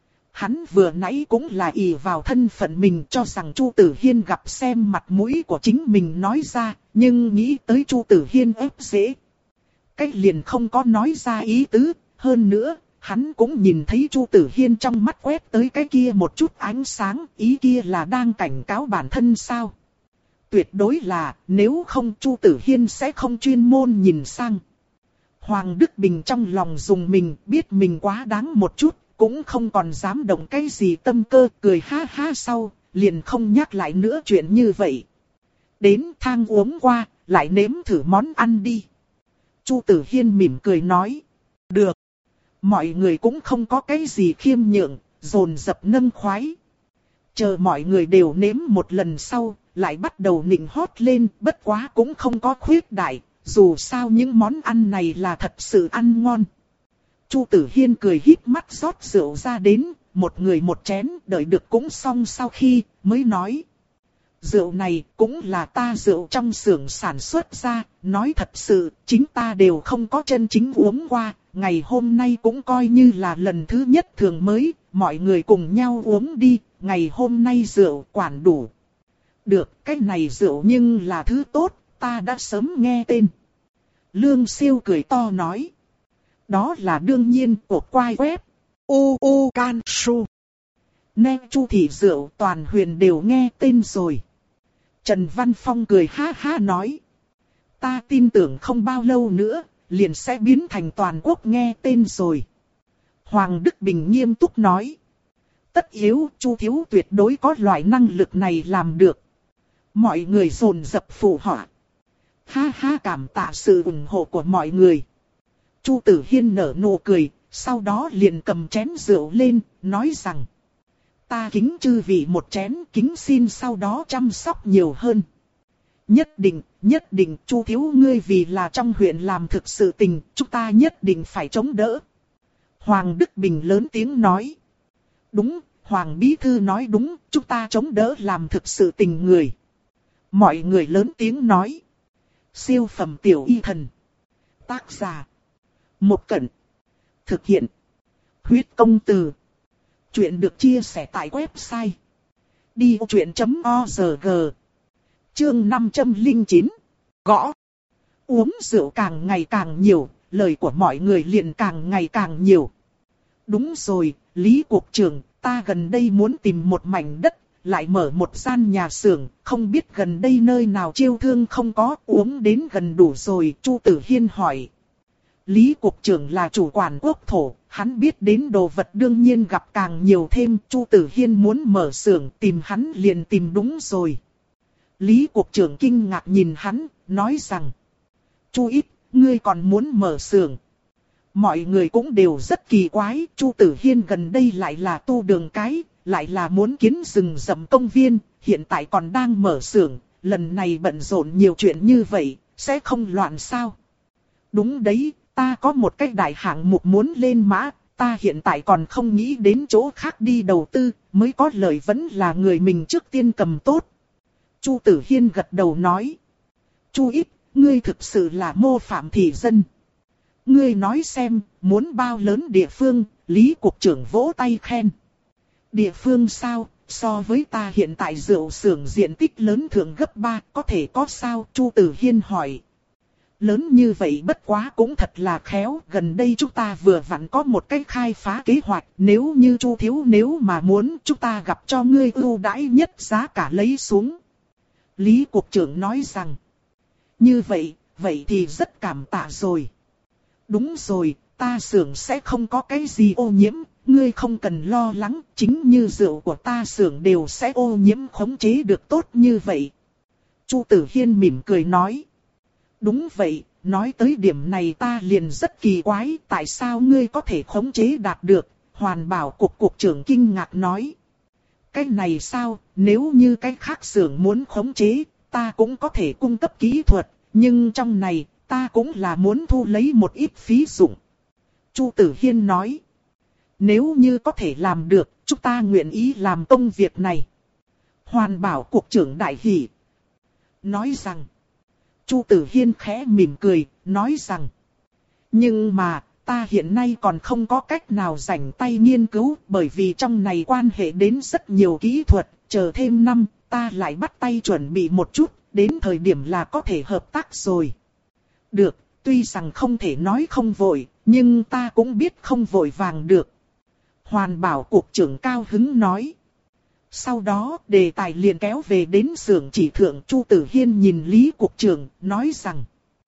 Hắn vừa nãy cũng là ỷ vào thân phận mình cho rằng Chu Tử Hiên gặp xem mặt mũi của chính mình nói ra, nhưng nghĩ tới Chu Tử Hiên ép dễ. Cách liền không có nói ra ý tứ, hơn nữa, hắn cũng nhìn thấy Chu Tử Hiên trong mắt quét tới cái kia một chút ánh sáng, ý kia là đang cảnh cáo bản thân sao. tuyệt đối là, nếu không Chu Tử Hiên sẽ không chuyên môn nhìn sang. Hoàng Đức Bình trong lòng dùng mình, biết mình quá đáng một chút, cũng không còn dám động cái gì tâm cơ, cười ha ha sau, liền không nhắc lại nữa chuyện như vậy. Đến thang uống qua, lại nếm thử món ăn đi. Chu Tử Hiên mỉm cười nói. Được. Mọi người cũng không có cái gì khiêm nhượng, dồn dập nâng khoái. Chờ mọi người đều nếm một lần sau, lại bắt đầu nịnh hót lên, bất quá cũng không có khuyết đại, dù sao những món ăn này là thật sự ăn ngon. Chu Tử Hiên cười híp mắt rót rượu ra đến, một người một chén, đợi được cũng xong sau khi, mới nói. Rượu này cũng là ta rượu trong xưởng sản xuất ra, nói thật sự, chính ta đều không có chân chính uống qua, ngày hôm nay cũng coi như là lần thứ nhất thường mới, mọi người cùng nhau uống đi, ngày hôm nay rượu quản đủ. Được, cái này rượu nhưng là thứ tốt, ta đã sớm nghe tên. Lương Siêu cười to nói. Đó là đương nhiên của quai web. U U Can Su. Nè Chu thị rượu toàn huyền đều nghe tên rồi. Trần Văn Phong cười ha ha nói. Ta tin tưởng không bao lâu nữa, liền sẽ biến thành toàn quốc nghe tên rồi. Hoàng Đức Bình nghiêm túc nói. Tất yếu Chu thiếu tuyệt đối có loại năng lực này làm được. Mọi người dồn dập phụ họa. Ha ha, cảm tạ sự ủng hộ của mọi người. Chu Tử Hiên nở nụ cười, sau đó liền cầm chén rượu lên, nói rằng. Ta kính chư vị một chén, kính xin sau đó chăm sóc nhiều hơn. Nhất định, nhất định Chu thiếu ngươi vì là trong huyện làm thực sự tình, chúng ta nhất định phải chống đỡ. Hoàng Đức Bình lớn tiếng nói. Đúng, Hoàng Bí Thư nói đúng, chúng ta chống đỡ làm thực sự tình người. Mọi người lớn tiếng nói. Siêu phẩm tiểu y thần. Tác giả. Một Cẩn. Thực hiện. Huyết công từ. Chuyện được chia sẻ tại website. đi ô chuyện chấm org. Chương năm trăm lẻ chín. Gõ. Uống rượu càng ngày càng nhiều, lời của mọi người liền càng ngày càng nhiều. Đúng rồi, Lý Cục trưởng, ta gần đây muốn tìm một mảnh đất, lại mở một gian nhà xưởng, không biết gần đây nơi nào chiêu thương không có, uống đến gần đủ rồi, Chu Tử Hiên hỏi. Lý Cục trưởng là chủ quản quốc thổ, hắn biết đến đồ vật đương nhiên gặp càng nhiều thêm, Chu Tử Hiên muốn mở xưởng tìm hắn liền tìm đúng rồi. Lý Cục trưởng kinh ngạc nhìn hắn, nói rằng. Chu ít, ngươi còn muốn mở xưởng. Mọi người cũng đều rất kỳ quái, Chu Tử Hiên gần đây lại là tu đường cái, lại là muốn kiến rừng rậm công viên, hiện tại còn đang mở xưởng, lần này bận rộn nhiều chuyện như vậy, sẽ không loạn sao? Đúng đấy, ta có một cái đại hạng mục muốn lên mã, ta hiện tại còn không nghĩ đến chỗ khác đi đầu tư, mới có lời vẫn là người mình trước tiên cầm tốt. Chu Tử Hiên gật đầu nói. Chu ít, ngươi thực sự là mô phạm thị dân. Ngươi nói xem, muốn bao lớn địa phương, Lý Cục trưởng vỗ tay khen. Địa phương sao, so với ta hiện tại rượu xưởng diện tích lớn thượng gấp ba, có thể có sao, Chu Tử Hiên hỏi. Lớn như vậy bất quá cũng thật là khéo, gần đây chúng ta vừa vặn có một cái khai phá kế hoạch, nếu như Chu thiếu nếu mà muốn chúng ta gặp cho ngươi ưu đãi nhất giá cả lấy xuống. Lý Cục trưởng nói rằng, như vậy, vậy thì rất cảm tạ rồi. Đúng rồi, ta xưởng sẽ không có cái gì ô nhiễm, ngươi không cần lo lắng, chính như rượu của ta xưởng đều sẽ ô nhiễm khống chế được tốt như vậy. Chu Tử Hiên mỉm cười nói. Đúng vậy, nói tới điểm này ta liền rất kỳ quái, tại sao ngươi có thể khống chế đạt được, Hoàn Bảo Cục Cục trưởng kinh ngạc nói. Cái này sao, nếu như cái khác xưởng muốn khống chế, ta cũng có thể cung cấp kỹ thuật, nhưng trong này, ta cũng là muốn thu lấy một ít phí dụng. Chu Tử Hiên nói. Nếu như có thể làm được, chúng ta nguyện ý làm công việc này. Hoàn Bảo Cục trưởng đại hỉ. Nói rằng. Chu Tử Hiên khẽ mỉm cười, nói rằng. Nhưng mà, ta hiện nay còn không có cách nào rảnh tay nghiên cứu, bởi vì trong này quan hệ đến rất nhiều kỹ thuật, chờ thêm năm, ta lại bắt tay chuẩn bị một chút, đến thời điểm là có thể hợp tác rồi. Được, tuy rằng không thể nói không vội, nhưng ta cũng biết không vội vàng được. Hoàn Bảo Cục trưởng cao hứng nói. Sau đó đề tài liền kéo về đến xưởng chỉ thượng. Chu Tử Hiên nhìn Lý cục trưởng nói rằng.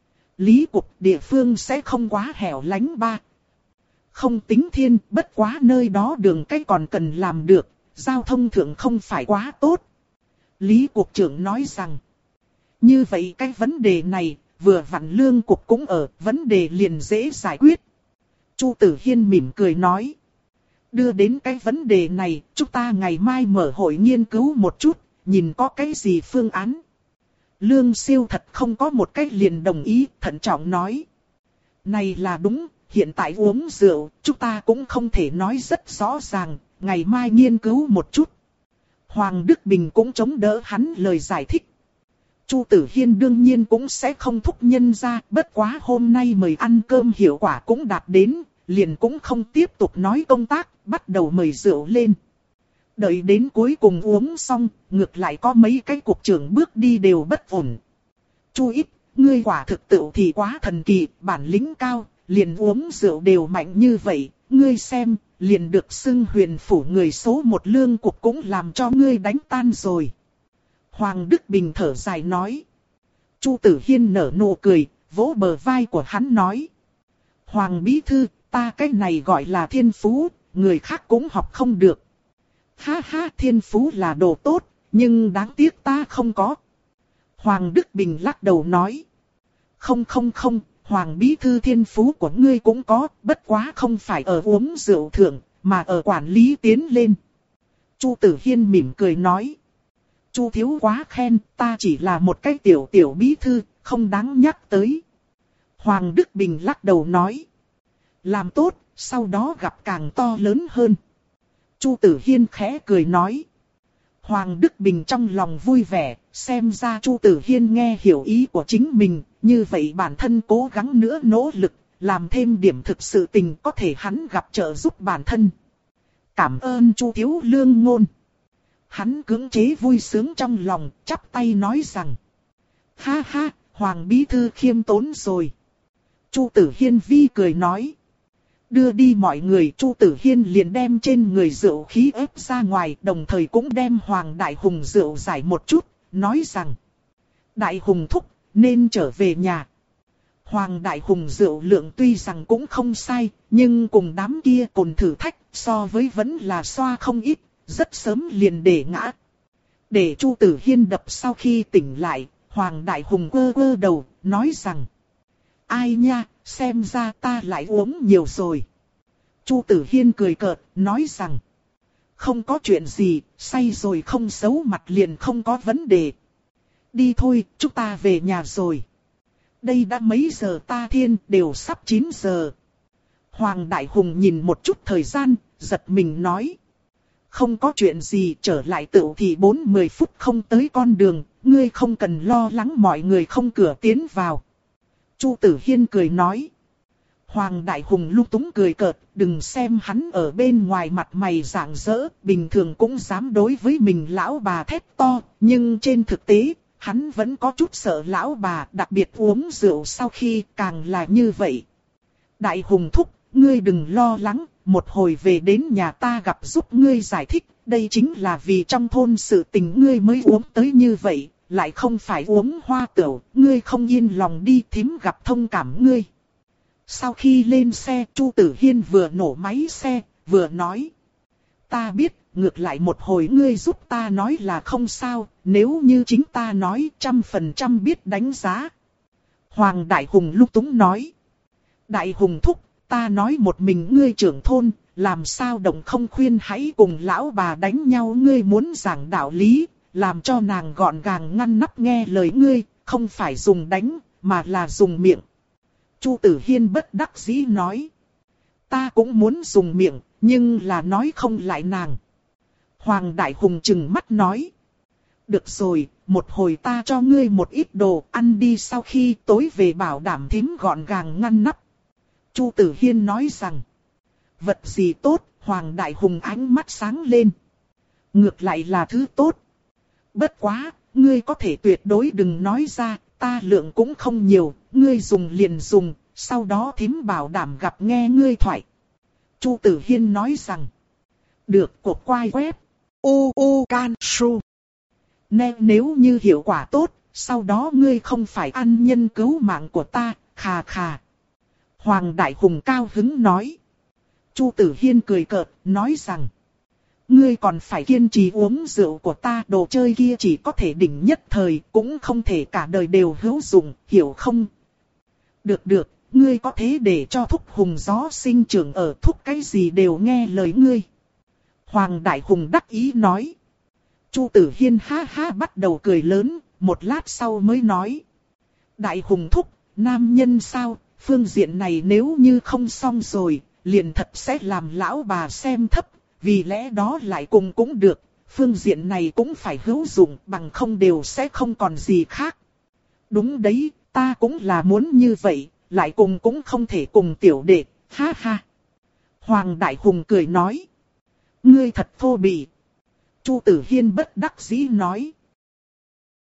Lý cục địa phương sẽ không quá hẻo lánh ba. Không tính thiên, bất quá nơi đó đường cách còn cần làm được, giao thông thượng không phải quá tốt. Lý cục trưởng nói rằng. Như vậy cái vấn đề này, vừa vặn lương cục cũng ở, vấn đề liền dễ giải quyết. Chu Tử Hiên mỉm cười nói. Đưa đến cái vấn đề này, chúng ta ngày mai mở hội nghiên cứu một chút, nhìn có cái gì phương án. Lương Siêu thật không có một cách liền đồng ý, thận trọng nói. Này là đúng, hiện tại uống rượu, chúng ta cũng không thể nói rất rõ ràng, ngày mai nghiên cứu một chút. Hoàng Đức Bình cũng chống đỡ hắn lời giải thích. Chu Tử Hiên đương nhiên cũng sẽ không thúc nhân ra, bất quá hôm nay mời ăn cơm hiệu quả cũng đạt đến, liền cũng không tiếp tục nói công tác, bắt đầu mời rượu lên. Đợi đến cuối cùng uống xong, ngược lại có mấy cái cục trưởng bước đi đều bất ổn. Chu Ít, ngươi quả thực tự thì quá thần kỳ, bản lĩnh cao, liền uống rượu đều mạnh như vậy, ngươi xem, liền được xưng huyền phủ người số một lương cục cũng làm cho ngươi đánh tan rồi. Hoàng Đức Bình thở dài nói. Chu Tử Hiên nở nụ cười, vỗ bờ vai của hắn nói. Hoàng Bí Thư, ta cái này gọi là thiên phú, người khác cũng học không được. Ha ha, thiên phú là đồ tốt, nhưng đáng tiếc ta không có. Hoàng Đức Bình lắc đầu nói. Không không không, Hoàng Bí Thư thiên phú của ngươi cũng có, bất quá không phải ở uống rượu thượng, mà ở quản lý tiến lên. Chu Tử Hiên mỉm cười nói. Chu thiếu quá khen, ta chỉ là một cái tiểu tiểu bí thư, không đáng nhắc tới. Hoàng Đức Bình lắc đầu nói. Làm tốt, sau đó gặp càng to lớn hơn. Chu Tử Hiên khẽ cười nói. Hoàng Đức Bình trong lòng vui vẻ, xem ra Chu Tử Hiên nghe hiểu ý của chính mình, như vậy bản thân cố gắng nữa nỗ lực, làm thêm điểm thực sự tình có thể hắn gặp trợ giúp bản thân. Cảm ơn Chu thiếu lương ngôn. Hắn cưỡng chế vui sướng trong lòng, chắp tay nói rằng. Ha ha, Hoàng Bí Thư khiêm tốn rồi. Chu Tử Hiên vi cười nói. Đưa đi mọi người, Chu Tử Hiên liền đem trên người rượu khí ép ra ngoài, đồng thời cũng đem Hoàng Đại Hùng rượu giải một chút, nói rằng. Đại Hùng thúc, nên trở về nhà. Hoàng Đại Hùng rượu lượng tuy rằng cũng không sai, nhưng cùng đám kia cồn thử thách, so với vẫn là xoa không ít, rất sớm liền để ngã. Để Chu Tử Hiên đập sau khi tỉnh lại, Hoàng Đại Hùng quơ quơ đầu, nói rằng. Ai nha, xem ra ta lại uống nhiều rồi. Chu Tử Hiên cười cợt, nói rằng. Không có chuyện gì, say rồi không xấu mặt liền không có vấn đề. Đi thôi, chúng ta về nhà rồi. Đây đã mấy giờ ta thiên, đều sắp chín giờ. Hoàng Đại Hùng nhìn một chút thời gian, giật mình nói. Không có chuyện gì, trở lại tựu thì bốn mươi phút không tới con đường, ngươi không cần lo lắng mọi người không cửa tiến vào. Chu Tử Hiên cười nói. Hoàng Đại Hùng lung túng cười cợt, đừng xem hắn ở bên ngoài mặt mày rạng rỡ, bình thường cũng dám đối với mình lão bà thét to, nhưng trên thực tế, hắn vẫn có chút sợ lão bà, đặc biệt uống rượu sau khi càng là như vậy. Đại Hùng thúc, ngươi đừng lo lắng, một hồi về đến nhà ta gặp giúp ngươi giải thích, đây chính là vì trong thôn sự tình ngươi mới uống tới như vậy, lại không phải uống hoa tửu, ngươi không yên lòng đi thím gặp thông cảm ngươi. Sau khi lên xe, Chu Tử Hiên vừa nổ máy xe, vừa nói. Ta biết, ngược lại một hồi ngươi giúp ta nói là không sao, nếu như chính ta nói trăm phần trăm biết đánh giá. Hoàng Đại Hùng lúc túng nói. Đại Hùng thúc, ta nói một mình ngươi trưởng thôn, làm sao động không khuyên hãy cùng lão bà đánh nhau, ngươi muốn giảng đạo lý, làm cho nàng gọn gàng ngăn nắp nghe lời ngươi, không phải dùng đánh, mà là dùng miệng. Chu Tử Hiên bất đắc dĩ nói. Ta cũng muốn dùng miệng, nhưng là nói không lại nàng. Hoàng Đại Hùng trừng mắt nói. Được rồi, một hồi ta cho ngươi một ít đồ ăn đi, sau khi tối về bảo đảm thím gọn gàng ngăn nắp. Chu Tử Hiên nói rằng. Vật gì tốt, Hoàng Đại Hùng ánh mắt sáng lên. Ngược lại là thứ tốt. Bất quá, ngươi có thể tuyệt đối đừng nói ra, ta lượng cũng không nhiều, ngươi dùng liền dùng, sau đó thím bảo đảm gặp nghe ngươi thoại. Chu Tử Hiên nói rằng. Được, cột quai quép. u u can su. Nè, nếu như hiệu quả tốt, sau đó ngươi không phải ăn nhân cứu mạng của ta, khà khà. Hoàng Đại Hùng cao hứng nói. Chu Tử Hiên cười cợt, nói rằng. Ngươi còn phải kiên trì uống rượu của ta, đồ chơi kia chỉ có thể đỉnh nhất thời, cũng không thể cả đời đều hữu dụng, hiểu không? Được được, ngươi có thế để cho thúc hùng gió sinh trưởng ở, thúc cái gì đều nghe lời ngươi. Hoàng Đại Hùng đắc ý nói. Chu Tử Hiên ha ha bắt đầu cười lớn, một lát sau mới nói. Đại Hùng thúc, nam nhân sao, phương diện này nếu như không xong rồi, liền thật sẽ làm lão bà xem thấp, vì lẽ đó lại cùng cũng được, phương diện này cũng phải hữu dụng, bằng không đều sẽ không còn gì khác. Đúng đấy, ta cũng là muốn như vậy, lại cùng cũng không thể cùng tiểu đệ, ha ha. Hoàng Đại Hùng cười nói. Ngươi thật thô bỉ. Chu Tử Hiên bất đắc dĩ nói.